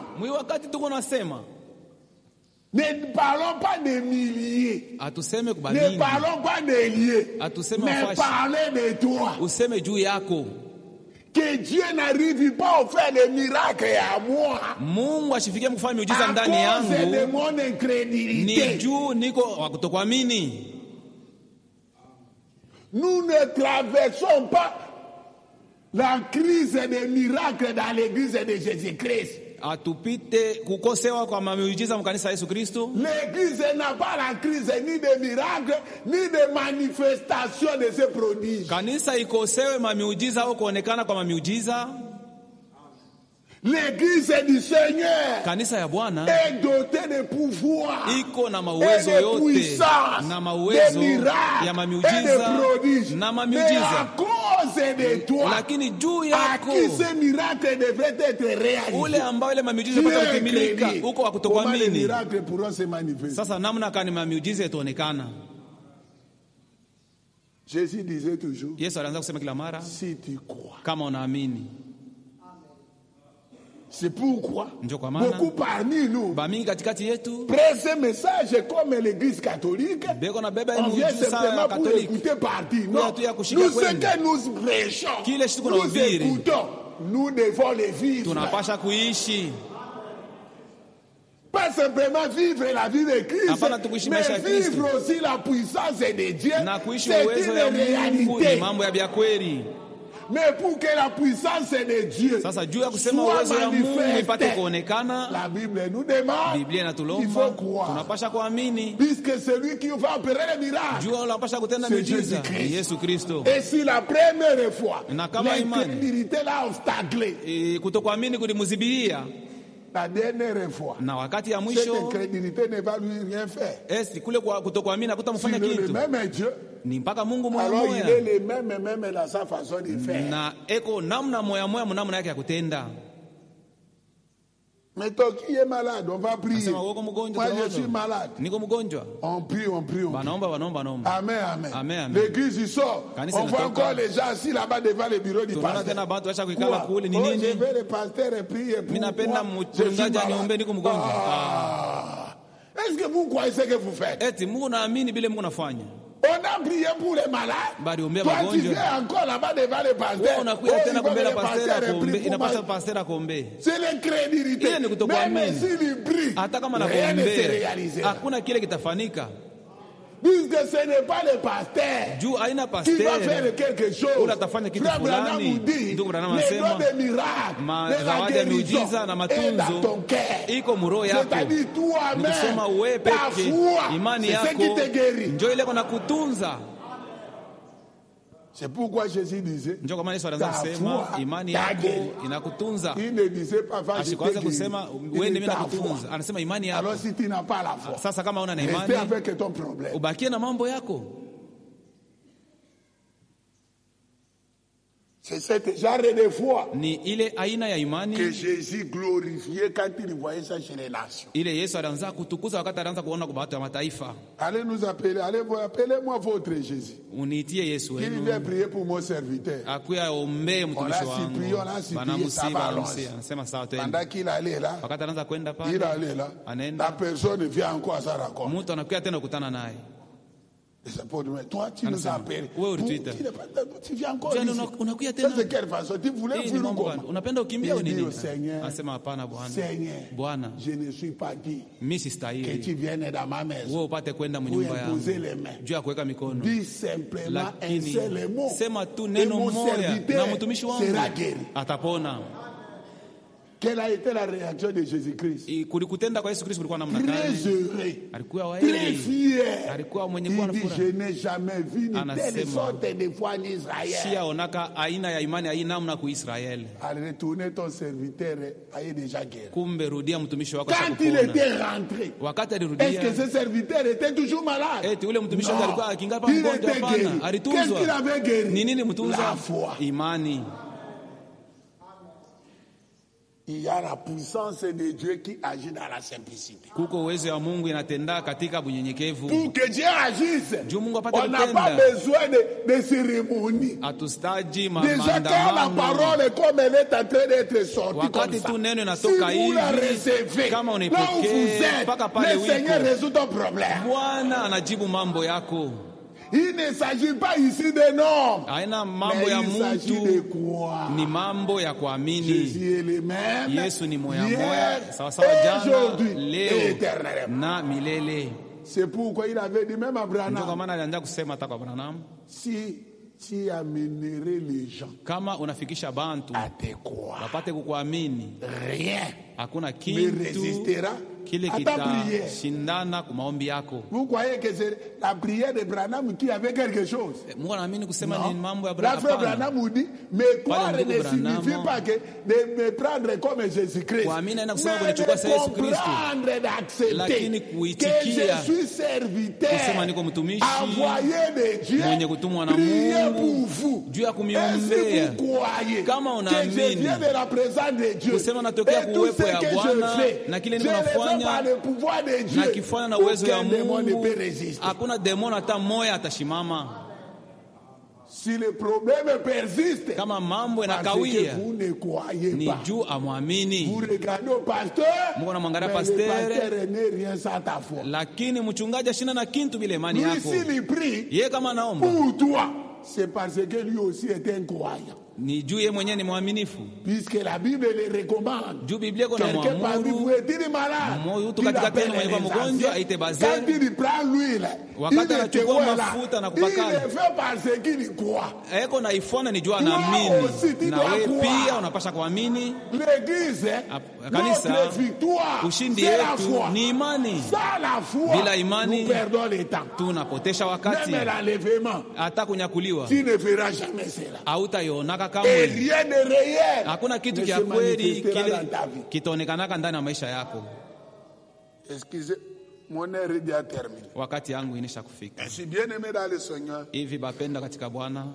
ne parlons pas de milliers, ne parlons pas de lieux, mais parlez de toi. Que Dieu n'arrive pas à faire des miracles à moi à cause de mon incrédulité. Nous ne traversons pas la crise des miracles dans l'église de Jésus-Christ. L'église n'a pas la crise ni de miracles ni de manifestations de ces prodiges. L'église du Seigneur est dotée de pouvoir et de puissance, de miracles et de prodiges. Mais à cause de toi, à qui ces miracles devraient être réalisés, comment les miracles pourront se manifester? Jésus disait toujours, si tu crois. C'est pourquoi beaucoup parmi nous prennent ce message comme l'église catholique. On vient simplement pour écouter partir. Non, nous ce que nous prêchons, nous écoutons, nous devons les vivre. Pas simplement vivre la vie de Christ, mais vivre aussi la puissance de Dieu. C'est une réalité. Mais pour que la puissance de Dieu soit manifestée, la Bible nous demande, il faut croire. Puisque celui qui va opérer les miracles, c'est Jésus-Christ. Et si la première fois, l'incrédulité l'a obstaclé, la dernière fois, cette incrédulité ne va lui rien faire. Si le même Dieu, alors il est le même dans sa façon de faire. Mais toi qui es malade, on va prier. Moi je suis malade. On prie. Amen. L'église il sort. On voit encore les gens assis là-bas devant le bureau du pasteur. Quoi? Je vais le pasteur prier pour moi. Je suis malade. Est-ce que vous croyez ce que vous faites? On a prié pour les malades. Toi, tu viens encore là-bas devant le pasteur. C'est l'incrédulité. Même s'il prie, rien ne se réalisera. Puisque ce n'est pas le pasteur qui va faire quelque chose. Frère Branham nous dit, les dons de miracles, de la guérison est dans ton cœur. C'est-à-dire toi-même, ta foi, c'est ce qui te guérit. C'est pourquoi Jésus disait, ta foi, ta guérit. Il ne disait pas, va, je t'ai guéri. Ta foi. Alors si tu n'as pas la foi, restez avec ton problème. C'est cette genre de foi Ni ile aina ya que imani Jésus glorifiait quand il voyait ça chez les nations. ile Yesu alianza kutukuza wakati alianza kuona kwa watu wa mataifa. Allez nous appeler, appelez-moi votre Jésus. Uniitie Yesu Qu'il wenu. vient prier pour mon serviteur. Akuya ombee mtumishi wangu. Banamusiba, anasema sawa tena. Pendant qu'il allait là, Wakati anaanza kwenda il pale, allait là, la anaenda personne vient encore à sa rencontre. mtu anakuja tena kukutana naye. Toi, tu nous appelles. Tu viens encore ici. Ça, c'est quelle façon? Tu voulais fuir ou comment? Unapenda ukimbia au Il dit nini? au Seigneur, Anasema hapana Bwana, je ne suis pas dit mimi que sistahili tu viennes dans ma maison. wewe upate kwenda Pour mnyumba imposer yangu les mains. juu ya kuweka mikono, Dis simplement un lakini seul mot. sema tu Et neno mon moja na serviteur mtumishi wangu sera guéri. atapona. Quelle a été la réaction de Jésus-Christ? Kulikutenda kwa Yesu Kristo kulikuwa namna Très gani? heureux, Alikuwa très waidi, fier. alikuwa mwenye Il kuwa na dit, furaha. je n'ai jamais vu une telle Anasema, sorte de foi en Israël. Siaonaka aina ya imani hii namna ku Israeli. Al retourner ton serviteur est déjà guéri. Kumbe rudia mtumishi wako Quand il atakupona. était rentré, Wakati est-ce alirudia, que ce serviteur était toujours malade? eti ule mtumishi wako Non. alikuwa akinga pa Il mgonjwa? était guéri. Hapana, Qu'est-ce qu'il alitunzwa. avait guéri? Ni nini mtunza? La foi. Imani. Il y a la puissance de Dieu qui agit dans la simplicité. Kuko uwezo wa Mungu inatenda katika bunyenyekevu. Pour que Dieu agisse, Juu Mungu apate on n'a pas kutenda. besoin de cérémonie. Atustaji Déjà, quand la maandamano. parole, comme elle est en train d'être sortie comme Wakati ça, tu neno si inatoka vous la hivi, recevez, kama là où unaipokea, vous êtes, mpaka pale le Seigneur wiko. résout ton problème. Bwana anajibu mambo yako. Il ne s'agit pas ici de noms, Haina mambo mais ya il s'agit de mtu, quoi? ni mambo ya kuamini. Jésus est le même, Yesu ni moya hier, moya, sawa sawa aujourd'hui jana, et leo éternellement. na milele. C'est pourquoi il avait dit même à Ndio kwa Branham, maana alianza kusema hata kwa Branham, si tu amènerais les gens kama unafikisha bantu à te croire, wapate kukuamini, rien hakuna ne kitu résistera kile à ta prière. kitashindana kwa maombi yako. Vous croyez que c'est la prière de Branham qui avait quelque chose? Mungu anaamini kusema Non. ni mambo ya La frère Branham. Branham vous dit, mais croire Pale ne ndugu Branham, signifie pas que de me prendre comme Jésus-Christ, Kuamini haina kusema mais kunichukua de sasa Yesu Kristo. comprendre, d'accepter Lakini que kuitikia, je suis serviteur, kusema niko mtumishi, envoyé de Dieu, mwenye kutumwa na prier pour Mungu, vous. juu ya Et si kumiombea. vous croyez Kama que unaamini, je viens de la présence de Dieu, kusema natokea et tout kuwepo ce ya que Bwana, je fais, na kile je niko le fais nafanya, par le pouvoir de Dieu, na kifanya na uwezo ya aucun démon ne Mungu, peut résister. hakuna demoni hata moya atashimama. Si le problème persiste, Kama mambo parce que inakawia, vous ne croyez ni pas. juu Vous amwamini. regardez au pasteur, Mungu anamwangalia mais le pasteur, pasteur n'est rien sans ta foi. lakini mchungaji ashina na kintu bila imani Lui, yako. s'il prie Yeye kama anaomba, pour toi, c'est parce que lui aussi est un croyant. ni juu yeye mwenyewe ni mwaminifu. Puisque la Bible le recommande. Juu Biblia iko na Quelqu'un parmi vous mwamuru, est-il malade? mtu Il katikati appelle yenu mwenye les kuwa mgonjwa, anciens. aite bazee. Quand il prend l'huile, Wakati il te anachukua voit là. mafuta na Il kupakana. le fait parce qu'il croit. eko na ifwana ni juu aussi, anaamini, tu na dois wewe croire. pia unapasha kuamini. L'église, Kanisa, notre victoire, ushindi c'est la yetu foi. ni imani. Sans la foi, Bila imani, nous perdons le temps. Tunapotesha wakati, Même l'enlèvement, hata kunyakuliwa tu ne feras jamais cela. hautaionaka Et kamwe. rien de réel Hakuna kitu ne kya se kweli manifestera kile dans ta vie. kitaonekanaka ndani ya maisha yako. Excusez, mon heure est déjà terminée. Wakati yangu inisha kufika. Je suis bien aimé dans le Seigneur. Hivi bapenda katika Bwana,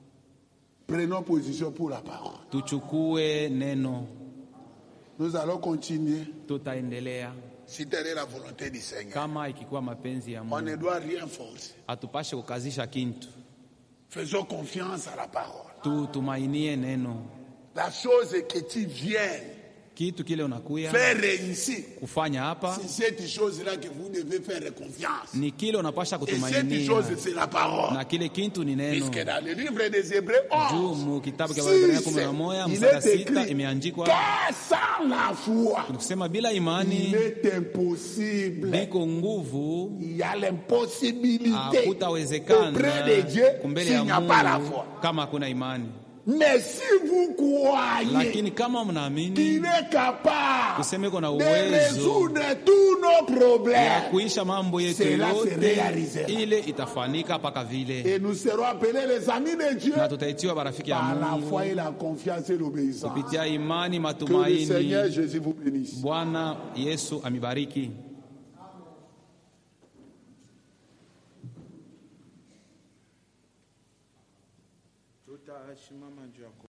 Prenons position pour la parole. tuchukue neno, Nous allons continuer. tutaendelea Si telle est la volonté du Seigneur, kama ikikuwa mapenzi ya on ne Mungu. doit rien forcer. Hatupashe kukazisha kintu, Faisons confiance à la parole. tutumainie neno. La chose que tu viens Kitu kile unakuya faire réussir, kufanya hapa c'est cette chose-là que vous devez faire confiance. ni kile unapasha Et cette kutumainia, chose, c'est la parole. na kile kintu ni neno. Puisque dans le livre des Hébreux Juu 11, mu kitabu cha Waebrania 11 il mstari est 6 écrit imeandikwa, car sans la foi, kusema bila il imani est impossible. biko nguvu, Il y a l'impossibilité hakutawezekana auprès de Dieu kumbele ya s'il n'y a pas la Mungu foi. kama hakuna imani. Mais si vous croyez Lakini kama qu'il mnaamini est capable kusema iko na de uwezo résoudre tous nos ya problèmes, kuisha mambo yetu Cela se yote, réalisera. ile itafanika mpaka vile, et nous serons appelés les amis de Dieu na tutaitiwa barafiki ya par la Mungu foi et la confiance et l'obéissance. kupitia imani, Que le Seigneur matumaini. Jésus vous bénisse. Bwana Yesu amibariki. Tutasimama juu ya